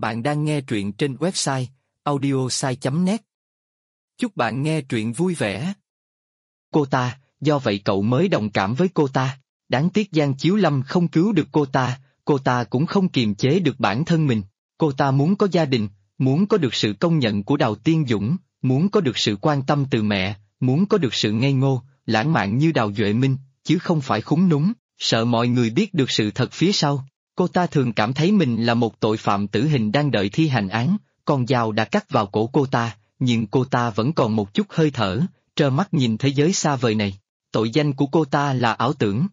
Bạn đang nghe truyện trên website audiosai.net. Chúc bạn nghe truyện vui vẻ. Cô ta, do vậy cậu mới đồng cảm với cô ta. Đáng tiếc Giang Chiếu Lâm không cứu được cô ta cũng không kiềm chế được bản thân mình. Cô ta muốn có gia đình, muốn có được sự công nhận của Đào Tiên Dũng, muốn có được sự quan tâm từ mẹ, muốn có được sự ngây ngô, lãng mạn như Đào Duệ Minh, chứ không phải khúng núm, sợ mọi người biết được sự thật phía sau. Cô ta thường cảm thấy mình là một tội phạm tử hình đang đợi thi hành án, con dao đã cắt vào cổ cô ta, nhưng cô ta vẫn còn một chút hơi thở, trơ mắt nhìn thế giới xa vời này. Tội danh của cô ta là ảo tưởng.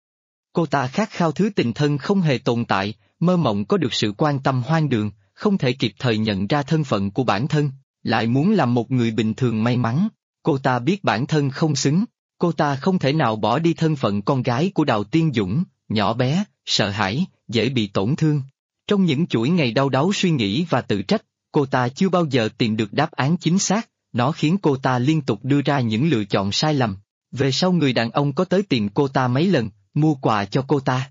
Cô ta khát khao thứ tình thân không hề tồn tại, mơ mộng có được sự quan tâm hoang đường, không thể kịp thời nhận ra thân phận của bản thân, lại muốn làm một người bình thường may mắn. Cô ta biết bản thân không xứng, cô ta không thể nào bỏ đi thân phận con gái của Đào Tiên Dũng, nhỏ bé, sợ hãi, dễ bị tổn thương. Trong những chuỗi ngày đau đáu suy nghĩ và tự trách, cô ta chưa bao giờ tìm được đáp án chính xác, nó khiến cô ta liên tục đưa ra những lựa chọn sai lầm. Về sau người đàn ông có tới tìm cô ta mấy lần, mua quà cho cô ta.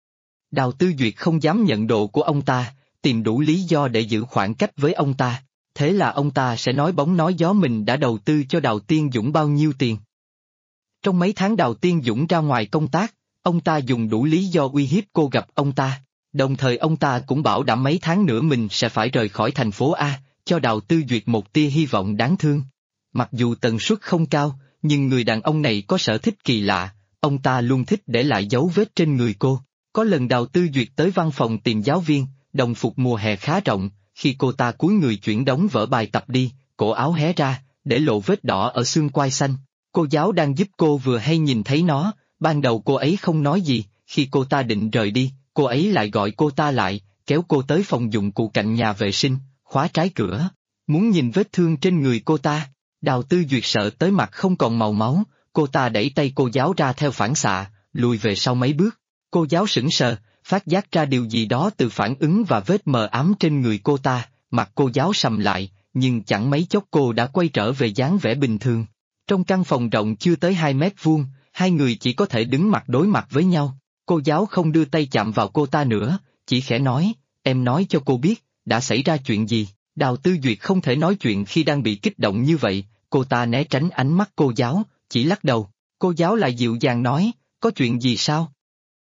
Đào Tư Duyệt không dám nhận đồ của ông ta, tìm đủ lý do để giữ khoảng cách với ông ta, thế là ông ta sẽ nói bóng nói gió mình đã đầu tư cho Đào Tiên Dũng bao nhiêu tiền. Trong mấy tháng Đào Tiên Dũng ra ngoài công tác, ông ta dùng đủ lý do uy hiếp cô gặp ông ta, đồng thời ông ta cũng bảo đảm mấy tháng nữa mình sẽ phải rời khỏi thành phố A, cho Đào Tư Duyệt một tia hy vọng đáng thương. Mặc dù tần suất không cao, nhưng người đàn ông này có sở thích kỳ lạ, ông ta luôn thích để lại dấu vết trên người cô. Có lần Đào Tư Duyệt tới văn phòng tìm giáo viên, đồng phục mùa hè khá rộng, khi cô ta cúi người chuyển đống vở bài tập đi, cổ áo hé ra, để lộ vết đỏ ở xương quai xanh. Cô giáo đang giúp cô vừa hay nhìn thấy nó, ban đầu cô ấy không nói gì, khi cô ta định rời đi, cô ấy lại gọi cô ta lại, kéo cô tới phòng dụng cụ cạnh nhà vệ sinh, khóa trái cửa, muốn nhìn vết thương trên người cô ta. Đào Tư Duyệt sợ tới mặt không còn màu máu, cô ta đẩy tay cô giáo ra theo phản xạ, lùi về sau mấy bước. Cô giáo sững sờ, phát giác ra điều gì đó từ phản ứng và vết mờ ám trên người cô ta, mặt cô giáo sầm lại, nhưng chẳng mấy chốc cô đã quay trở về dáng vẻ bình thường. Trong căn phòng rộng chưa tới 2 mét vuông, hai người chỉ có thể đứng mặt đối mặt với nhau. Cô giáo không đưa tay chạm vào cô ta nữa, chỉ khẽ nói, em nói cho cô biết, đã xảy ra chuyện gì. Đào Tư Duyệt không thể nói chuyện khi đang bị kích động như vậy, cô ta né tránh ánh mắt cô giáo, chỉ lắc đầu. Cô giáo lại dịu dàng nói, có chuyện gì sao?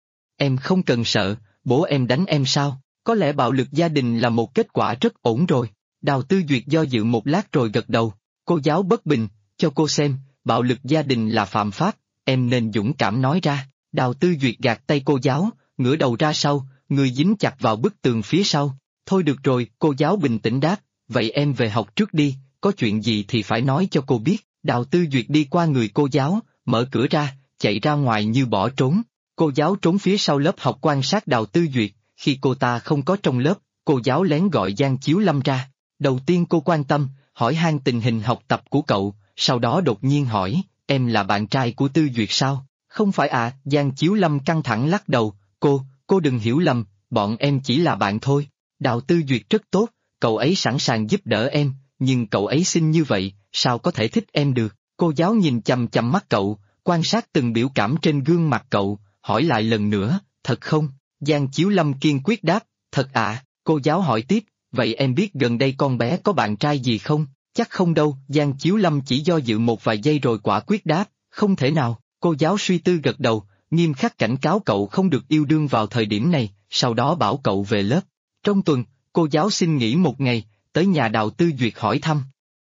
Em không cần sợ, bố em đánh em sao? Có lẽ bạo lực gia đình là một kết quả rất ổn rồi. Đào Tư Duyệt do dự một lát rồi gật đầu. Cô giáo bất bình, cho cô xem, bạo lực gia đình là phạm pháp, em nên dũng cảm nói ra. Đào Tư Duyệt gạt tay cô giáo, ngửa đầu ra sau, người dính chặt vào bức tường phía sau. Thôi được rồi, cô giáo bình tĩnh đáp, vậy em về học trước đi, có chuyện gì thì phải nói cho cô biết. Đào Tư Duyệt đi qua người cô giáo, mở cửa ra, chạy ra ngoài như bỏ trốn. Cô giáo trốn phía sau lớp học quan sát Đào Tư Duyệt, khi cô ta không có trong lớp, cô giáo lén gọi Giang Chiếu Lâm ra. Đầu tiên cô quan tâm, hỏi han tình hình học tập của cậu, sau đó đột nhiên hỏi, em là bạn trai của Tư Duyệt sao? Không phải à, Giang Chiếu Lâm căng thẳng lắc đầu, cô đừng hiểu lầm, bọn em chỉ là bạn thôi. Đào Tư Duyệt rất tốt, cậu ấy sẵn sàng giúp đỡ em, nhưng cậu ấy xinh như vậy, sao có thể thích em được? Cô giáo nhìn chằm chằm mắt cậu, quan sát từng biểu cảm trên gương mặt cậu, hỏi lại lần nữa, thật không? Giang Chiếu Lâm kiên quyết đáp, thật ạ. Cô giáo hỏi tiếp, vậy em biết gần đây con bé có bạn trai gì không? Chắc không đâu, Giang Chiếu Lâm chỉ do dự một vài giây rồi quả quyết đáp, không thể nào. Cô giáo suy tư gật đầu, nghiêm khắc cảnh cáo cậu không được yêu đương vào thời điểm này, sau đó bảo cậu về lớp. Trong tuần, cô giáo xin nghỉ một ngày, tới nhà Đào Tư Duyệt hỏi thăm.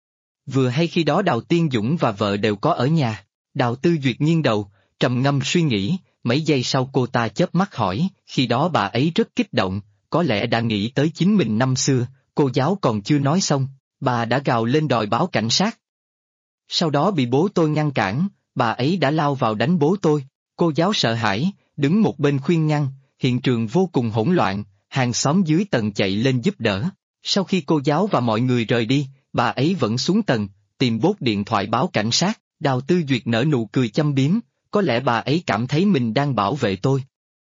Vừa hay khi đó Đào Tiên Dũng và vợ đều có ở nhà. Đào Tư Duyệt nghiêng đầu, trầm ngâm suy nghĩ, mấy giây sau cô ta chớp mắt hỏi, khi đó bà ấy rất kích động, có lẽ đã nghĩ tới chính mình năm xưa. Cô giáo còn chưa nói xong, bà đã gào lên đòi báo cảnh sát. Sau đó bị bố tôi ngăn cản, bà ấy đã lao vào đánh bố tôi. Cô giáo sợ hãi, đứng một bên khuyên ngăn, hiện trường vô cùng hỗn loạn, hàng xóm dưới tầng chạy lên giúp đỡ. Sau khi cô giáo và mọi người rời đi, bà ấy vẫn xuống tầng, tìm bốt điện thoại báo cảnh sát. Đào Tư Duyệt nở nụ cười châm biếm, có lẽ bà ấy cảm thấy mình đang bảo vệ tôi.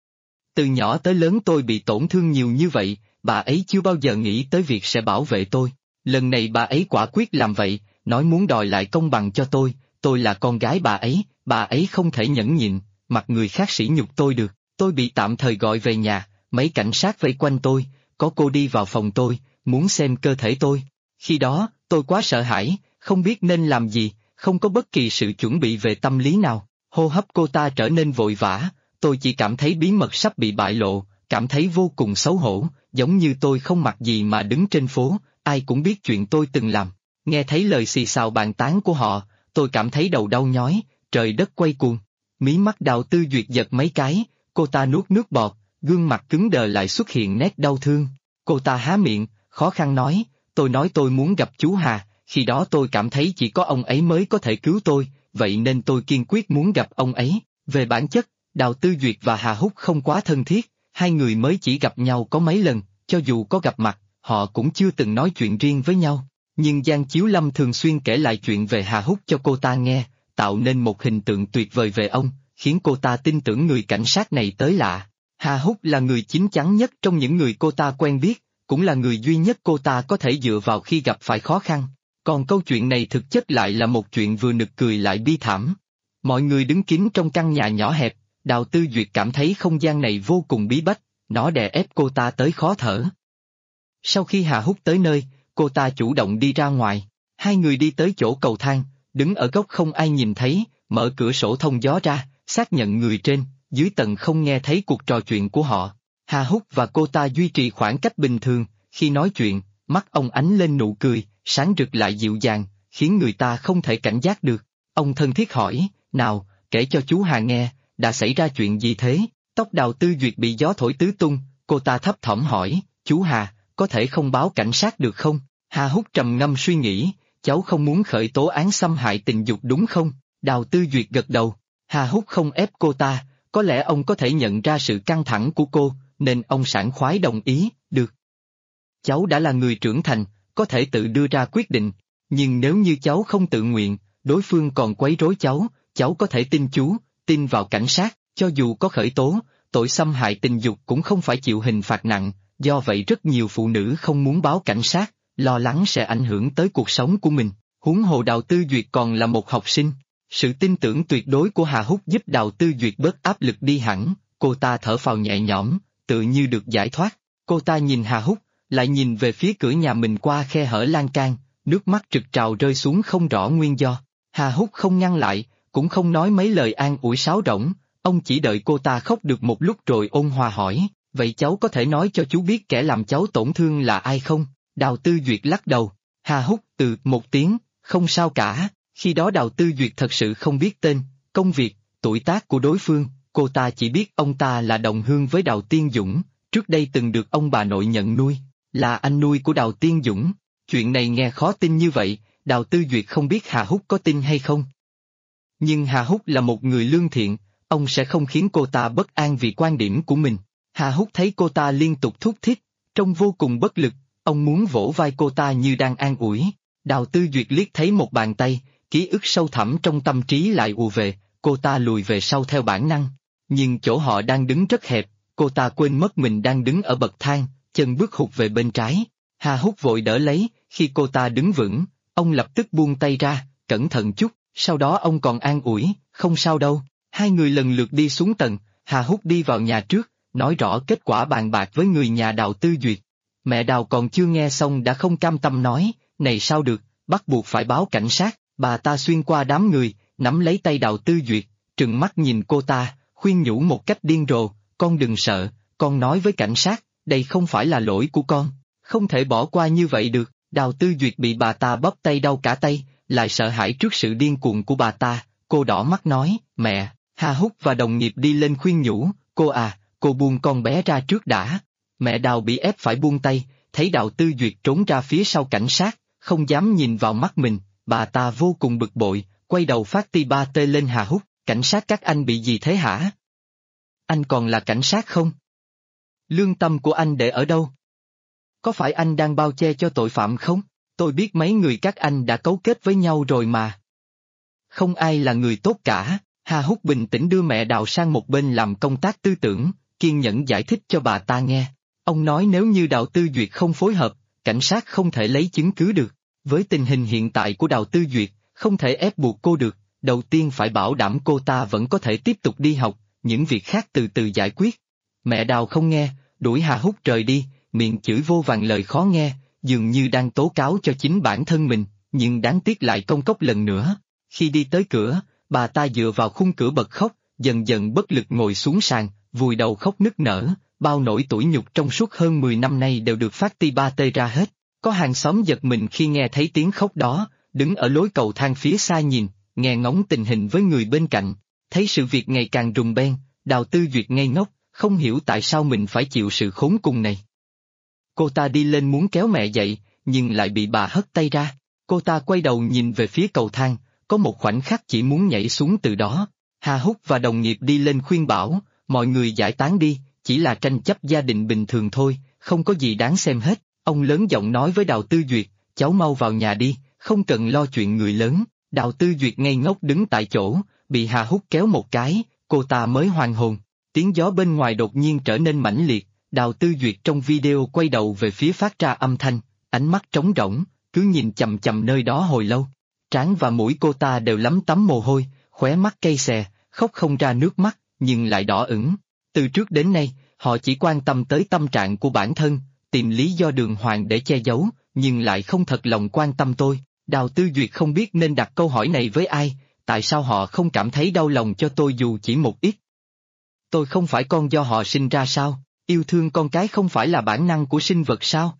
Từ nhỏ tới lớn tôi bị tổn thương nhiều như vậy, bà ấy chưa bao giờ nghĩ tới việc sẽ bảo vệ tôi. Lần này bà ấy quả quyết làm vậy, nói muốn đòi lại công bằng cho tôi là con gái bà ấy không thể nhẫn nhịn, mặt người khác sỉ nhục tôi được. Tôi bị tạm thời gọi về nhà, mấy cảnh sát vây quanh tôi, có cô đi vào phòng tôi, muốn xem cơ thể tôi. Khi đó, tôi quá sợ hãi, không biết nên làm gì, không có bất kỳ sự chuẩn bị về tâm lý nào. Hô hấp cô ta trở nên vội vã, tôi chỉ cảm thấy bí mật sắp bị bại lộ, cảm thấy vô cùng xấu hổ, giống như tôi không mặc gì mà đứng trên phố, ai cũng biết chuyện tôi từng làm. Nghe thấy lời xì xào bàn tán của họ, tôi cảm thấy đầu đau nhói, trời đất quay cuồng. Mí mắt Đào Tư Duyệt giật mấy cái, cô ta nuốt nước bọt, gương mặt cứng đờ lại xuất hiện nét đau thương. Cô ta há miệng, khó khăn nói tôi muốn gặp chú Hà, khi đó tôi cảm thấy chỉ có ông ấy mới có thể cứu tôi, vậy nên tôi kiên quyết muốn gặp ông ấy. Về bản chất, Đào Tư Duyệt và Hà Húc không quá thân thiết, hai người mới chỉ gặp nhau có mấy lần, cho dù có gặp mặt, họ cũng chưa từng nói chuyện riêng với nhau. Nhưng Giang Chiếu Lâm thường xuyên kể lại chuyện về Hà Húc cho cô ta nghe, tạo nên một hình tượng tuyệt vời về ông, khiến cô ta tin tưởng người cảnh sát này tới lạ. Hà Húc là người chín chắn nhất trong những người cô ta quen biết, cũng là người duy nhất cô ta có thể dựa vào khi gặp phải khó khăn. Còn câu chuyện này thực chất lại là một chuyện vừa nực cười lại bi thảm. Mọi người đứng kín trong căn nhà nhỏ hẹp, Đào Tư Duyệt cảm thấy không gian này vô cùng bí bách, nó đè ép cô ta tới khó thở. Sau khi Hà Húc tới nơi, cô ta chủ động đi ra ngoài, hai người đi tới chỗ cầu thang, đứng ở góc không ai nhìn thấy, mở cửa sổ thông gió ra, xác nhận người trên, dưới tầng không nghe thấy cuộc trò chuyện của họ. Hà Húc và cô ta duy trì khoảng cách bình thường, khi nói chuyện, mắt ông ánh lên nụ cười, sáng rực lại dịu dàng, khiến người ta không thể cảnh giác được. Ông thân thiết hỏi, nào, kể cho chú Hà nghe, đã xảy ra chuyện gì thế? Tóc Đào Tư Duyệt bị gió thổi tứ tung, cô ta thấp thỏm hỏi, chú Hà, có thể không báo cảnh sát được không? Hà Húc trầm ngâm suy nghĩ, cháu không muốn khởi tố án xâm hại tình dục đúng không? Đào Tư Duyệt gật đầu, Hà Húc không ép cô ta, có lẽ ông có thể nhận ra sự căng thẳng của cô, nên ông sảng khoái đồng ý, được. Cháu đã là người trưởng thành, có thể tự đưa ra quyết định, nhưng nếu như cháu không tự nguyện, đối phương còn quấy rối cháu có thể tin chú, tin vào cảnh sát, cho dù có khởi tố, tội xâm hại tình dục cũng không phải chịu hình phạt nặng, do vậy rất nhiều phụ nữ không muốn báo cảnh sát, lo lắng sẽ ảnh hưởng tới cuộc sống của mình, huống hồ Đào Tư Duyệt còn là một học sinh. Sự tin tưởng tuyệt đối của Hà Húc giúp Đào Tư Duyệt bớt áp lực đi hẳn, cô ta thở phào nhẹ nhõm, tự như được giải thoát. Cô ta nhìn Hà Húc, lại nhìn về phía cửa nhà mình qua khe hở lan can, nước mắt trực trào rơi xuống không rõ nguyên do. Hà Húc không ngăn lại, cũng không nói mấy lời an ủi sáo rỗng, ông chỉ đợi cô ta khóc được một lúc rồi ôn hòa hỏi, vậy cháu có thể nói cho chú biết kẻ làm cháu tổn thương là ai không? Đào Tư Duyệt lắc đầu, Hà Húc một tiếng, không sao cả. Khi đó Đào Tư Duyệt thật sự không biết tên, công việc, tuổi tác của đối phương, cô ta chỉ biết ông ta là đồng hương với Đào Tiên Dũng, trước đây từng được ông bà nội nhận nuôi, là anh nuôi của Đào Tiên Dũng. Chuyện này nghe khó tin như vậy, Đào Tư Duyệt không biết Hà Húc có tin hay không. Nhưng Hà Húc là một người lương thiện, ông sẽ không khiến cô ta bất an vì quan điểm của mình. Hà Húc thấy cô ta liên tục thúc thiết, trông vô cùng bất lực, ông muốn vỗ vai cô ta như đang an ủi. Đào Tư Duyệt liếc thấy một bàn tay, ký ức sâu thẳm trong tâm trí lại ùa về, cô ta lùi về sau theo bản năng. Nhưng chỗ họ đang đứng rất hẹp, cô ta quên mất mình đang đứng ở bậc thang, chân bước hụt về bên trái. Hà Húc vội đỡ lấy, khi cô ta đứng vững, ông lập tức buông tay ra, cẩn thận chút, sau đó ông còn an ủi, không sao đâu. Hai người lần lượt đi xuống tầng, Hà Húc đi vào nhà trước, nói rõ kết quả bàn bạc với người nhà Đào Tư Duyệt. Mẹ Đào còn chưa nghe xong đã không cam tâm nói, này sao được, bắt buộc phải báo cảnh sát. Bà ta xuyên qua đám người, nắm lấy tay Đào Tư Duyệt, trừng mắt nhìn cô ta, khuyên nhủ một cách điên rồ, con đừng sợ, con nói với cảnh sát, đây không phải là lỗi của con, không thể bỏ qua như vậy được. Đào Tư Duyệt bị bà ta bóp tay đau cả tay, lại sợ hãi trước sự điên cuồng của bà ta, cô đỏ mắt nói, mẹ. Hà Húc và đồng nghiệp đi lên khuyên nhủ, cô buông con bé ra trước đã. Mẹ Đào bị ép phải buông tay, thấy Đào Tư Duyệt trốn ra phía sau cảnh sát, không dám nhìn vào mắt mình, bà ta vô cùng bực bội, quay đầu phát ti ba tê lên Hà Húc, cảnh sát các anh bị gì thế hả? Anh còn là cảnh sát không? Lương tâm của anh để ở đâu? Có phải anh đang bao che cho tội phạm không? Tôi biết mấy người các anh đã cấu kết với nhau rồi mà. Không ai là người tốt cả. Hà Húc bình tĩnh đưa mẹ Đào sang một bên làm công tác tư tưởng, kiên nhẫn giải thích cho bà ta nghe. Ông nói nếu như Đào Tư Duyệt không phối hợp, cảnh sát không thể lấy chứng cứ được. Với tình hình hiện tại của Đào Tư Duyệt, không thể ép buộc cô được, đầu tiên phải bảo đảm cô ta vẫn có thể tiếp tục đi học, những việc khác từ từ giải quyết. Mẹ Đào không nghe, đuổi Hà Húc rời đi, miệng chửi vô vàn lời khó nghe, dường như đang tố cáo cho chính bản thân mình, nhưng đáng tiếc lại công cốc lần nữa. Khi đi tới cửa, bà ta dựa vào khung cửa bật khóc, dần dần bất lực ngồi xuống sàn, vùi đầu khóc nức nở, bao nỗi tủi nhục trong suốt hơn 10 năm nay đều được phát ti ba tê ra hết. Có hàng xóm giật mình khi nghe thấy tiếng khóc đó, đứng ở lối cầu thang phía xa nhìn, nghe ngóng tình hình với người bên cạnh, thấy sự việc ngày càng rùng beng, Đào Tư Duyệt ngây ngốc, không hiểu tại sao mình phải chịu sự khốn cùng này. Cô ta đi lên muốn kéo mẹ dậy, nhưng lại bị bà hất tay ra. Cô ta quay đầu nhìn về phía cầu thang, có một khoảnh khắc chỉ muốn nhảy xuống từ đó. Hà Húc và đồng nghiệp đi lên khuyên bảo, mọi người giải tán đi, chỉ là tranh chấp gia đình bình thường thôi, không có gì đáng xem hết. Ông lớn giọng nói với Đào Tư Duyệt, cháu mau vào nhà đi, không cần lo chuyện người lớn. Đào Tư Duyệt ngây ngốc đứng tại chỗ, bị Hà Húc kéo một cái, cô ta mới hoàn hồn. Tiếng gió bên ngoài đột nhiên trở nên mãnh liệt, Đào Tư Duyệt trong video quay đầu về phía phát ra âm thanh, ánh mắt trống rỗng, cứ nhìn chằm chằm nơi đó hồi lâu. Trán và mũi cô ta đều lấm tấm mồ hôi, khóe mắt cay xè, khóc không ra nước mắt, nhưng lại đỏ ửng. Từ trước đến nay, họ chỉ quan tâm tới tâm trạng của bản thân, tìm lý do đường hoàng để che giấu, nhưng lại không thật lòng quan tâm tôi. Đào Tư Duyệt không biết nên đặt câu hỏi này với ai, tại sao họ không cảm thấy đau lòng cho tôi dù chỉ một ít? Tôi không phải con do họ sinh ra sao? Yêu thương con cái không phải là bản năng của sinh vật sao?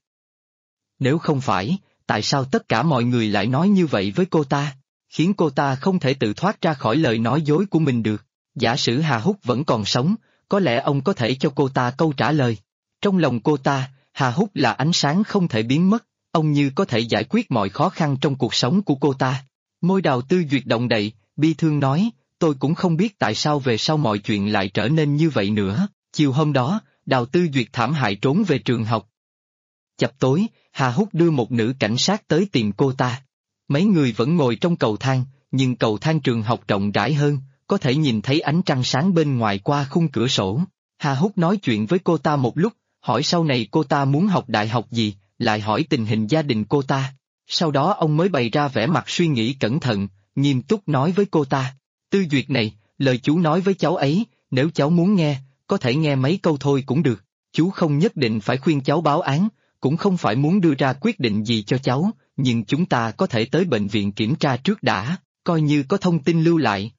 Nếu không phải, tại sao tất cả mọi người lại nói như vậy với cô ta, khiến cô ta không thể tự thoát ra khỏi lời nói dối của mình được? Giả sử Hà Húc vẫn còn sống, có lẽ ông có thể cho cô ta câu trả lời. Trong lòng cô ta, Hà Húc là ánh sáng không thể biến mất, ông như có thể giải quyết mọi khó khăn trong cuộc sống của cô ta. Môi Đào Tư Duyệt động đậy, bi thương nói, tôi cũng không biết tại sao về sau mọi chuyện lại trở nên như vậy nữa. Chiều hôm đó, Đào Tư Duyệt thảm hại trốn về trường học. Chập tối, Hà Húc đưa một nữ cảnh sát tới tìm cô ta. Mấy người vẫn ngồi trong cầu thang, nhưng cầu thang trường học rộng rãi hơn, có thể nhìn thấy ánh trăng sáng bên ngoài qua khung cửa sổ. Hà Húc nói chuyện với cô ta một lúc, hỏi sau này cô ta muốn học đại học gì, lại hỏi tình hình gia đình cô ta. Sau đó ông mới bày ra vẻ mặt suy nghĩ cẩn thận, nghiêm túc nói với cô ta. Tư Duyệt này, lời chú nói với cháu ấy, nếu cháu muốn nghe, có thể nghe mấy câu thôi cũng được. Chú không nhất định phải khuyên cháu báo án, cũng không phải muốn đưa ra quyết định gì cho cháu, nhưng chúng ta có thể tới bệnh viện kiểm tra trước đã, coi như có thông tin lưu lại.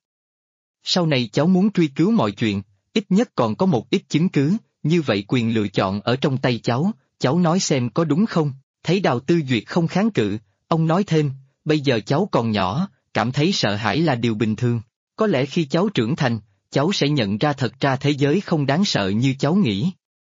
Sau này cháu muốn truy cứu mọi chuyện, ít nhất còn có một ít chứng cứ, như vậy quyền lựa chọn ở trong tay cháu nói xem có đúng không? Thấy Đào Tư Duyệt không kháng cự, ông nói thêm, bây giờ cháu còn nhỏ, cảm thấy sợ hãi là điều bình thường. Có lẽ khi cháu trưởng thành, cháu sẽ nhận ra thật ra thế giới không đáng sợ như cháu nghĩ.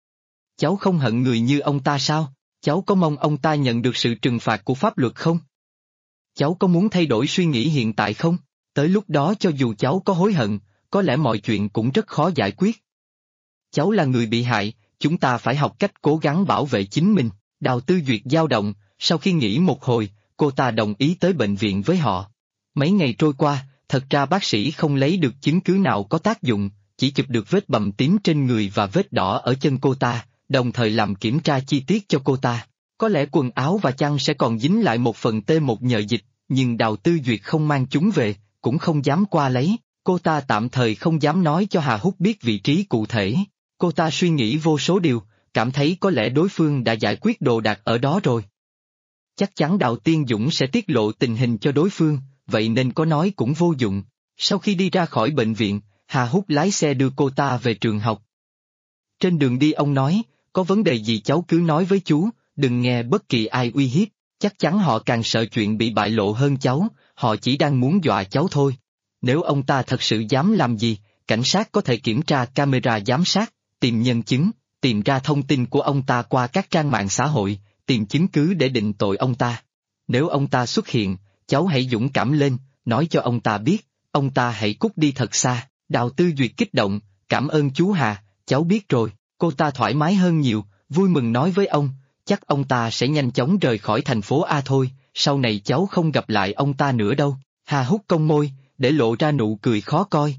Cháu không hận người như ông ta sao? Cháu có mong ông ta nhận được sự trừng phạt của pháp luật không? Cháu có muốn thay đổi suy nghĩ hiện tại không? Tới lúc đó cho dù cháu có hối hận, có lẽ mọi chuyện cũng rất khó giải quyết. Cháu là người bị hại, chúng ta phải học cách cố gắng bảo vệ chính mình. Đào Tư Duyệt dao động, sau khi nghĩ một hồi, cô ta đồng ý tới bệnh viện với họ. Mấy ngày trôi qua, thật ra bác sĩ không lấy được chứng cứ nào có tác dụng, chỉ chụp được vết bầm tím trên người và vết đỏ ở chân cô ta, đồng thời làm kiểm tra chi tiết cho cô ta. Có lẽ quần áo và chăn sẽ còn dính lại một phần T1 nhờ dịch, nhưng Đào Tư Duyệt không mang chúng về, cũng không dám qua lấy. Cô ta tạm thời không dám nói cho Hà Húc biết vị trí cụ thể. Cô ta suy nghĩ vô số điều, cảm thấy có lẽ đối phương đã giải quyết đồ đạc ở đó rồi. Chắc chắn Đào Tiên Dũng sẽ tiết lộ tình hình cho đối phương, vậy nên có nói cũng vô dụng. Sau khi đi ra khỏi bệnh viện, Hà Húc lái xe đưa cô ta về trường học. Trên đường đi ông nói, có vấn đề gì cháu cứ nói với chú, đừng nghe bất kỳ ai uy hiếp, chắc chắn họ càng sợ chuyện bị bại lộ hơn cháu, họ chỉ đang muốn dọa cháu thôi. Nếu ông ta thật sự dám làm gì, cảnh sát có thể kiểm tra camera giám sát, tìm nhân chứng, tìm ra thông tin của ông ta qua các trang mạng xã hội, tìm chứng cứ để định tội ông ta. Nếu ông ta xuất hiện, cháu hãy dũng cảm lên, nói cho ông ta biết, ông ta hãy cút đi thật xa. Đào Tư Duyệt kích động, cảm ơn chú Hà, cháu biết rồi. Cô ta thoải mái hơn nhiều, vui mừng nói với ông, chắc ông ta sẽ nhanh chóng rời khỏi thành phố A thôi, sau này cháu không gặp lại ông ta nữa đâu. Hà Húc cong môi, để lộ ra nụ cười khó coi.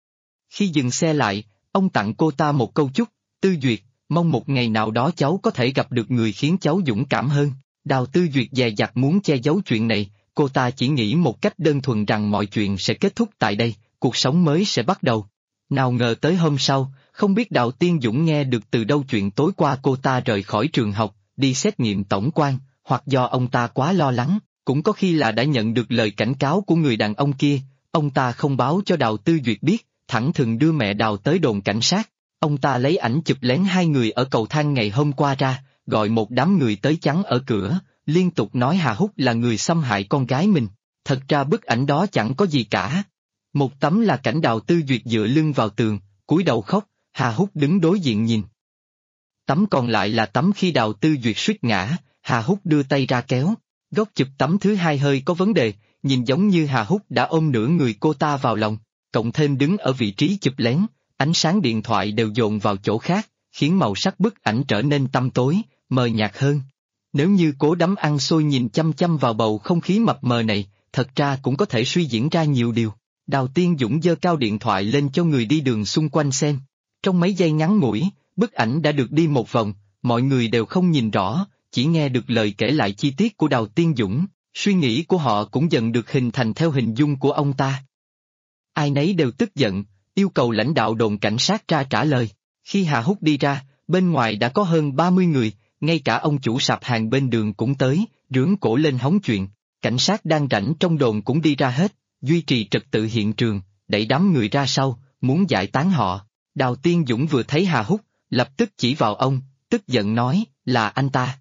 Khi dừng xe lại, ông tặng cô ta một câu chúc, Tư Duyệt, mong một ngày nào đó cháu có thể gặp được người khiến cháu dũng cảm hơn. Đào Tư Duyệt dè dặt muốn che giấu chuyện này, cô ta chỉ nghĩ một cách đơn thuần rằng mọi chuyện sẽ kết thúc tại đây, cuộc sống mới sẽ bắt đầu. Nào ngờ tới hôm sau, không biết Đào Tiên Dũng nghe được từ đâu chuyện tối qua cô ta rời khỏi trường học, đi xét nghiệm tổng quan, hoặc do ông ta quá lo lắng, cũng có khi là đã nhận được lời cảnh cáo của người đàn ông kia, ông ta không báo cho Đào Tư Duyệt biết, thẳng thừng đưa mẹ Đào tới đồn cảnh sát. Ông ta lấy ảnh chụp lén hai người ở cầu thang ngày hôm qua ra, gọi một đám người tới chắn ở cửa, liên tục nói Hà Húc là người xâm hại con gái mình. Thật ra bức ảnh đó chẳng có gì cả. Một tấm là cảnh Đào Tư Duyệt dựa lưng vào tường, cúi đầu khóc, Hà Húc đứng đối diện nhìn. Tấm còn lại là tấm khi Đào Tư Duyệt suýt ngã, Hà Húc đưa tay ra kéo. Góc chụp tấm thứ hai hơi có vấn đề, nhìn giống như Hà Húc đã ôm nửa người cô ta vào lòng, cộng thêm đứng ở vị trí chụp lén, ánh sáng điện thoại đều dồn vào chỗ khác, khiến màu sắc bức ảnh trở nên tăm tối, mờ nhạt hơn. Nếu như cố đắm ăn xôi nhìn chăm chăm vào bầu không khí mập mờ này, thật ra cũng có thể suy diễn ra nhiều điều. Đào Tiên Dũng giơ cao điện thoại lên cho người đi đường xung quanh xem. Trong mấy giây ngắn ngủi, bức ảnh đã được đi một vòng, mọi người đều không nhìn rõ, chỉ nghe được lời kể lại chi tiết của Đào Tiên Dũng, suy nghĩ của họ cũng dần được hình thành theo hình dung của ông ta. Ai nấy đều tức giận, yêu cầu lãnh đạo đồn cảnh sát ra trả lời. Khi Hà Húc đi ra, bên ngoài đã có hơn 30 người, ngay cả ông chủ sạp hàng bên đường cũng tới, rướn cổ lên hóng chuyện. Cảnh sát đang rảnh trong đồn cũng đi ra hết, duy trì trật tự hiện trường, đẩy đám người ra sau, muốn giải tán họ. Đào Tiên Dũng vừa thấy Hà Húc, lập tức chỉ vào ông, tức giận nói, là anh ta.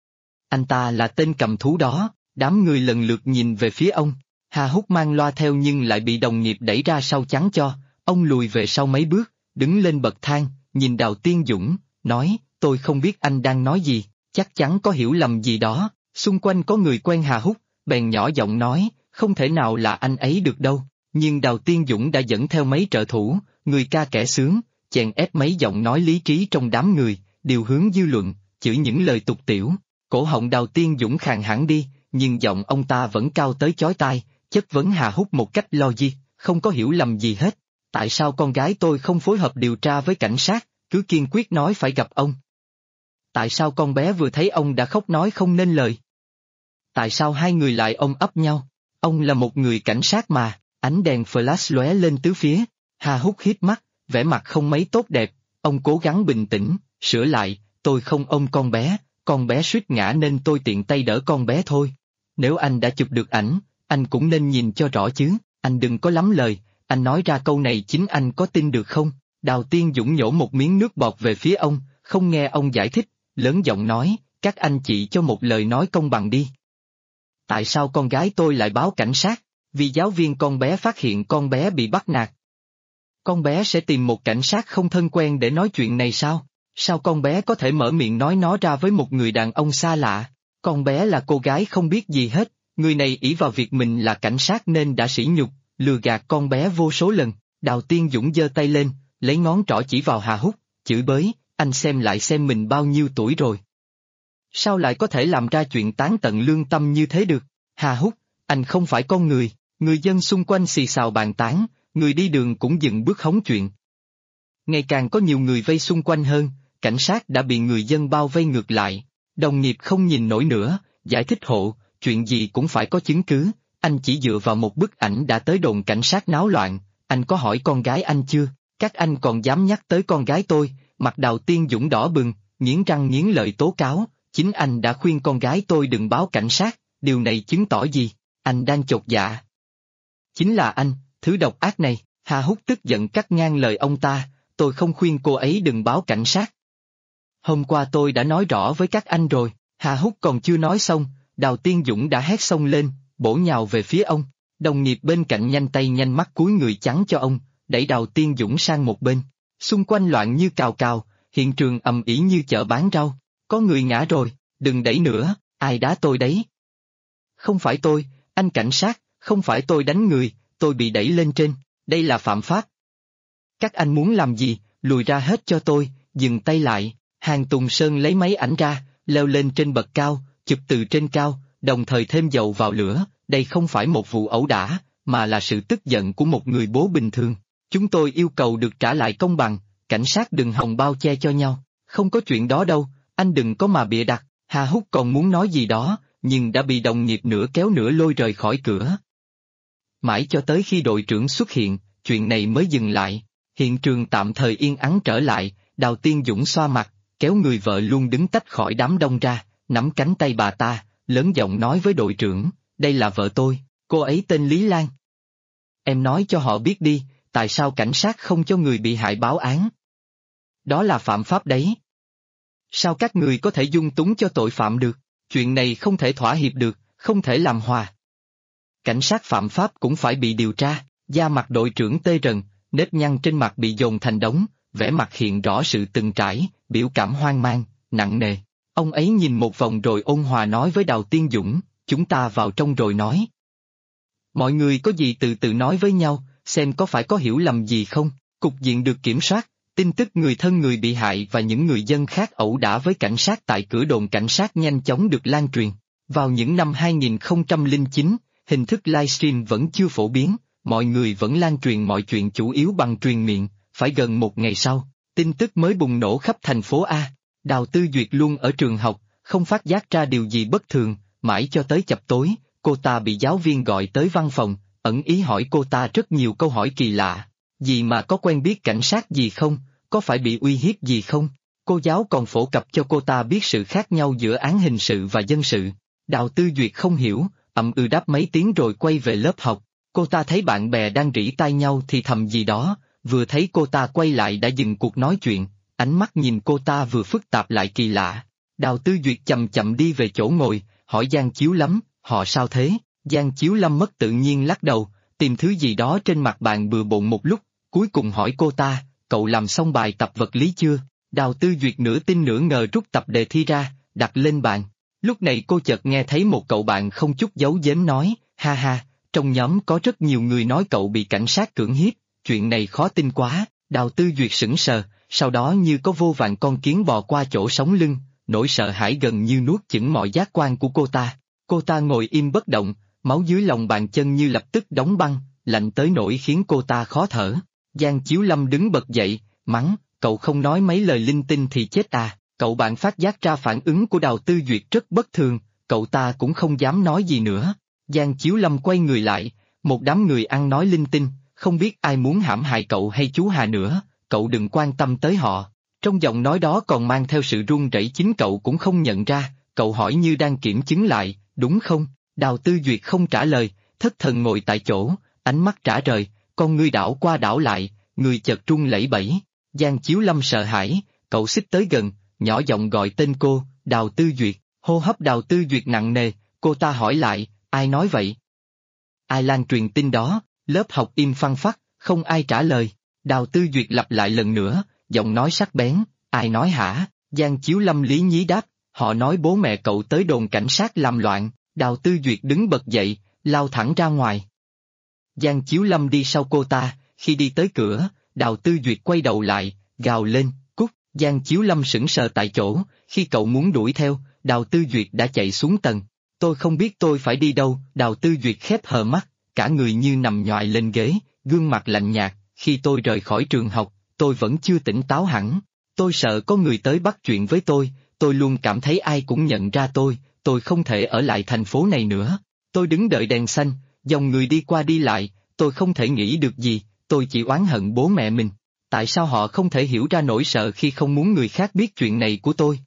Anh ta là tên cầm thú đó, đám người lần lượt nhìn về phía ông. Hà Húc mang loa theo nhưng lại bị đồng nghiệp đẩy ra sau chắn cho, ông lùi về sau mấy bước, đứng lên bậc thang, nhìn Đào Tiên Dũng, nói, tôi không biết anh đang nói gì, chắc chắn có hiểu lầm gì đó. Xung quanh có người quen Hà Húc, bèn nhỏ giọng nói, không thể nào là anh ấy được đâu, nhưng Đào Tiên Dũng đã dẫn theo mấy trợ thủ, người ca kẻ sướng, chèn ép mấy giọng nói lý trí trong đám người, điều hướng dư luận, chửi những lời tục tiểu. Cổ họng Đào Tiên Dũng khàn hẳn đi, nhưng giọng ông ta vẫn cao tới chói tai, chất vấn Hà Húc một cách logic, không có hiểu lầm gì hết. Tại sao con gái tôi không phối hợp điều tra với cảnh sát, cứ kiên quyết nói phải gặp ông? Tại sao con bé vừa thấy ông đã khóc nói không nên lời? Tại sao hai người lại ôm ấp nhau? Ông là một người cảnh sát mà, ánh đèn flash lóe lên tứ phía. Hà Húc híp mắt, vẻ mặt không mấy tốt đẹp, ông cố gắng bình tĩnh, sửa lại, tôi không ôm con bé suýt ngã nên tôi tiện tay đỡ con bé thôi. Nếu anh đã chụp được ảnh, anh cũng nên nhìn cho rõ chứ, anh đừng có lắm lời, anh nói ra câu này chính anh có tin được không? Đào Tiên Dũng nhổ một miếng nước bọt về phía ông, không nghe ông giải thích, lớn giọng nói, các anh chị cho một lời nói công bằng đi. Tại sao con gái tôi lại báo cảnh sát? Vì giáo viên con bé phát hiện con bé bị bắt nạt. Con bé sẽ tìm một cảnh sát không thân quen để nói chuyện này sao? Sao con bé có thể mở miệng nói nó ra với một người đàn ông xa lạ? Con bé là cô gái không biết gì hết, người này ỷ vào việc mình là cảnh sát nên đã sỉ nhục, lừa gạt con bé vô số lần. Đào Tiên Dũng giơ tay lên, lấy ngón trỏ chỉ vào Hà Húc, chửi bới, anh xem lại xem mình bao nhiêu tuổi rồi. Sao lại có thể làm ra chuyện tán tận lương tâm như thế được? Hà Húc, anh không phải con người, người dân xung quanh xì xào bàn tán, người đi đường cũng dừng bước hóng chuyện. Ngày càng có nhiều người vây xung quanh hơn, cảnh sát đã bị người dân bao vây ngược lại. Đồng nghiệp không nhìn nổi nữa, giải thích hộ, chuyện gì cũng phải có chứng cứ, anh chỉ dựa vào một bức ảnh đã tới đồn cảnh sát náo loạn, anh có hỏi con gái anh chưa? Các anh còn dám nhắc tới con gái tôi? Mặt Đào Tiên Dũng đỏ bừng, nghiến răng nghiến lợi tố cáo, chính anh đã khuyên con gái tôi đừng báo cảnh sát, điều này chứng tỏ gì? Anh đang chột dạ. Chính là anh, thứ độc ác này. Hà Húc tức giận cắt ngang lời ông ta, tôi không khuyên cô ấy đừng báo cảnh sát. Hôm qua tôi đã nói rõ với các anh rồi. Hà Húc còn chưa nói xong, Đào Tiên Dũng đã hét xông lên, bổ nhào về phía ông. Đồng nghiệp bên cạnh nhanh tay nhanh mắt cúi người chắn cho ông, đẩy Đào Tiên Dũng sang một bên. Xung quanh loạn như cào cào, hiện trường ầm ĩ như chợ bán rau. Có người ngã rồi, đừng đẩy nữa, ai đá tôi đấy? Không phải tôi, anh cảnh sát, không phải tôi đánh người, tôi bị đẩy lên trên, đây là phạm pháp. Các anh muốn làm gì, lùi ra hết cho tôi, dừng tay lại. Hàng Tùng Sơn lấy máy ảnh ra, leo lên trên bậc cao, chụp từ trên cao, đồng thời thêm dầu vào lửa. Đây không phải một vụ ẩu đả, mà là sự tức giận của một người bố bình thường. Chúng tôi yêu cầu được trả lại công bằng, cảnh sát đừng hòng bao che cho nhau. Không có chuyện đó đâu, anh đừng có mà bịa đặt. Hà Húc còn muốn nói gì đó, nhưng đã bị đồng nghiệp nửa kéo nửa lôi rời khỏi cửa. Mãi cho tới khi đội trưởng xuất hiện, chuyện này mới dừng lại. Hiện trường tạm thời yên ắng trở lại, Đào Tiên Dũng xoa mặt, kéo người vợ luôn đứng tách khỏi đám đông ra, nắm cánh tay bà ta, lớn giọng nói với đội trưởng, đây là vợ tôi, cô ấy tên Lý Lan. Em nói cho họ biết đi, tại sao cảnh sát không cho người bị hại báo án? Đó là phạm pháp đấy. Sao các người có thể dung túng cho tội phạm được? Chuyện này không thể thỏa hiệp được, không thể làm hòa. Cảnh sát phạm pháp cũng phải bị điều tra, da mặt đội trưởng tê rần, nếp nhăn trên mặt bị dồn thành đống, vẻ mặt hiện rõ sự từng trải, biểu cảm hoang mang, nặng nề. Ông ấy nhìn một vòng rồi ôn hòa nói với Đào Tiên Dũng, chúng ta vào trong rồi nói. Mọi người có gì từ từ nói với nhau, xem có phải có hiểu lầm gì không, cục diện được kiểm soát, tin tức người thân người bị hại và những người dân khác ẩu đả với cảnh sát tại cửa đồn cảnh sát nhanh chóng được lan truyền. Vào những năm 2009, hình thức livestream vẫn chưa phổ biến, mọi người vẫn lan truyền mọi chuyện chủ yếu bằng truyền miệng, phải gần một ngày sau, tin tức mới bùng nổ khắp thành phố A. Đào Tư Duyệt luôn ở trường học, không phát giác ra điều gì bất thường, mãi cho tới chập tối, cô ta bị giáo viên gọi tới văn phòng, ẩn ý hỏi cô ta rất nhiều câu hỏi kỳ lạ. Gì mà có quen biết cảnh sát gì không, có phải bị uy hiếp gì không? Cô giáo còn phổ cập cho cô ta biết sự khác nhau giữa án hình sự và dân sự. Đào Tư Duyệt không hiểu, đáp mấy tiếng rồi quay về lớp học. Cô ta thấy bạn bè đang rỉ tai nhau thì thầm gì đó, vừa thấy cô ta quay lại đã dừng cuộc nói chuyện, ánh mắt nhìn cô ta vừa phức tạp lại kỳ lạ. Đào Tư Duyệt chậm chậm đi về chỗ ngồi, hỏi Giang Chiếu Lâm, họ sao thế? Giang Chiếu Lâm mất tự nhiên lắc đầu, tìm thứ gì đó trên mặt bàn bừa bộn một lúc, cuối cùng hỏi cô ta, cậu làm xong bài tập vật lý chưa? Đào Tư Duyệt nửa tin nửa ngờ rút tập đề thi ra, đặt lên bàn. Lúc này cô chợt nghe thấy một cậu bạn không chút giấu giếm nói, ha ha, trong nhóm có rất nhiều người nói cậu bị cảnh sát cưỡng hiếp, chuyện này khó tin quá. Đào Tư Duyệt sững sờ, sau đó như có vô vàn con kiến bò qua chỗ sống lưng, nỗi sợ hãi gần như nuốt chửng mọi giác quan của cô ta. Cô ta ngồi im bất động, máu dưới lòng bàn chân như lập tức đóng băng, lạnh tới nỗi khiến cô ta khó thở. Giang Chiếu Lâm đứng bật dậy, mắng, cậu không nói mấy lời linh tinh thì chết à. Cậu bạn phát giác ra phản ứng của Đào Tư Duyệt rất bất thường, cậu ta cũng không dám nói gì nữa. Giang Chiếu Lâm quay người lại, một đám người ăn nói linh tinh, không biết ai muốn hãm hại cậu hay chú Hà nữa, cậu đừng quan tâm tới họ. Trong giọng nói đó còn mang theo sự run rẩy chính cậu cũng không nhận ra, cậu hỏi như đang kiểm chứng lại, đúng không? Đào Tư Duyệt không trả lời, thất thần ngồi tại chỗ, ánh mắt rã rời, con ngươi đảo qua đảo lại, người chợt run lẩy bẩy. Giang Chiếu Lâm sợ hãi, cậu xích tới gần, nhỏ giọng gọi tên cô, Đào Tư Duyệt, hô hấp Đào Tư Duyệt nặng nề, cô ta hỏi lại, ai nói vậy? Ai lan truyền tin đó? Lớp học im phăng phắc, không ai trả lời. Đào Tư Duyệt lặp lại lần nữa, giọng nói sắc bén, ai nói hả? Giang Chiếu Lâm lý nhí đáp, họ nói bố mẹ cậu tới đồn cảnh sát làm loạn. Đào Tư Duyệt đứng bật dậy, lao thẳng ra ngoài. Giang Chiếu Lâm đi sau cô ta, khi đi tới cửa, Đào Tư Duyệt quay đầu lại, gào lên, cút. Giang Chiếu Lâm sững sờ tại chỗ, khi cậu muốn đuổi theo, Đào Tư Duyệt đã chạy xuống tầng. Tôi không biết tôi phải đi đâu. Đào Tư Duyệt khép hờ mắt, cả người như nằm nhoài lên ghế, gương mặt lạnh nhạt, khi tôi rời khỏi trường học, tôi vẫn chưa tỉnh táo hẳn. Tôi sợ có người tới bắt chuyện với tôi luôn cảm thấy ai cũng nhận ra tôi không thể ở lại thành phố này nữa. Tôi đứng đợi đèn xanh, dòng người đi qua đi lại, tôi không thể nghĩ được gì, tôi chỉ oán hận bố mẹ mình. Tại sao họ không thể hiểu ra nỗi sợ khi không muốn người khác biết chuyện này của tôi?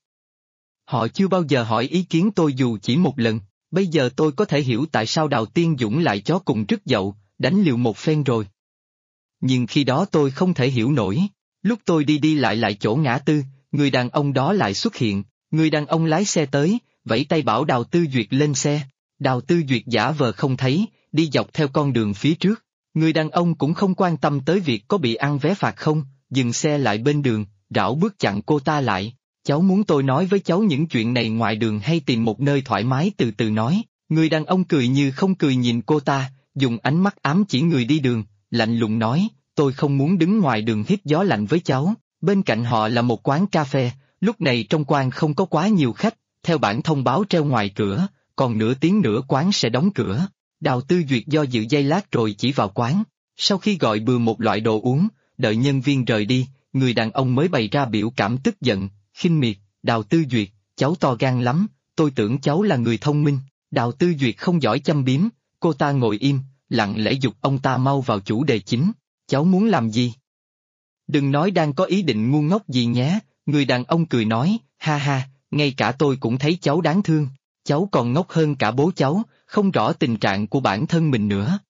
Họ chưa bao giờ hỏi ý kiến tôi dù chỉ một lần, bây giờ tôi có thể hiểu tại sao Đào Tiên Dũng lại chó cùng rứt dậu, đánh liều một phen rồi. Nhưng khi đó tôi không thể hiểu nổi. Lúc tôi đi lại chỗ ngã tư, người đàn ông đó lại xuất hiện, người đàn ông lái xe tới, vẫy tay bảo Đào Tư Duyệt lên xe. Đào Tư Duyệt giả vờ không thấy, đi dọc theo con đường phía trước. Người đàn ông cũng không quan tâm tới việc có bị ăn vé phạt không, dừng xe lại bên đường, rảo bước chặn cô ta lại. Cháu muốn tôi nói với cháu những chuyện này ngoài đường hay tìm một nơi thoải mái từ từ nói. Người đàn ông cười như không cười nhìn cô ta, dùng ánh mắt ám chỉ người đi đường, lạnh lùng nói, tôi không muốn đứng ngoài đường hít gió lạnh với cháu. Bên cạnh họ là một quán cà phê, lúc này trong quán không có quá nhiều khách, theo bản thông báo treo ngoài cửa, còn nửa tiếng nữa quán sẽ đóng cửa. Đào Tư Duyệt do dự giây lát rồi chỉ vào quán, sau khi gọi bừa một loại đồ uống, đợi nhân viên rời đi, người đàn ông mới bày ra biểu cảm tức giận, khinh miệt, Đào Tư Duyệt, cháu to gan lắm, tôi tưởng cháu là người thông minh. Đào Tư Duyệt không giỏi châm biếm, cô ta ngồi im, lặng lẽ giục ông ta mau vào chủ đề chính, cháu muốn làm gì? Đừng nói đang có ý định ngu ngốc gì nhé, người đàn ông cười nói, ha ha, ngay cả tôi cũng thấy cháu đáng thương, cháu còn ngốc hơn cả bố cháu, không rõ tình trạng của bản thân mình nữa.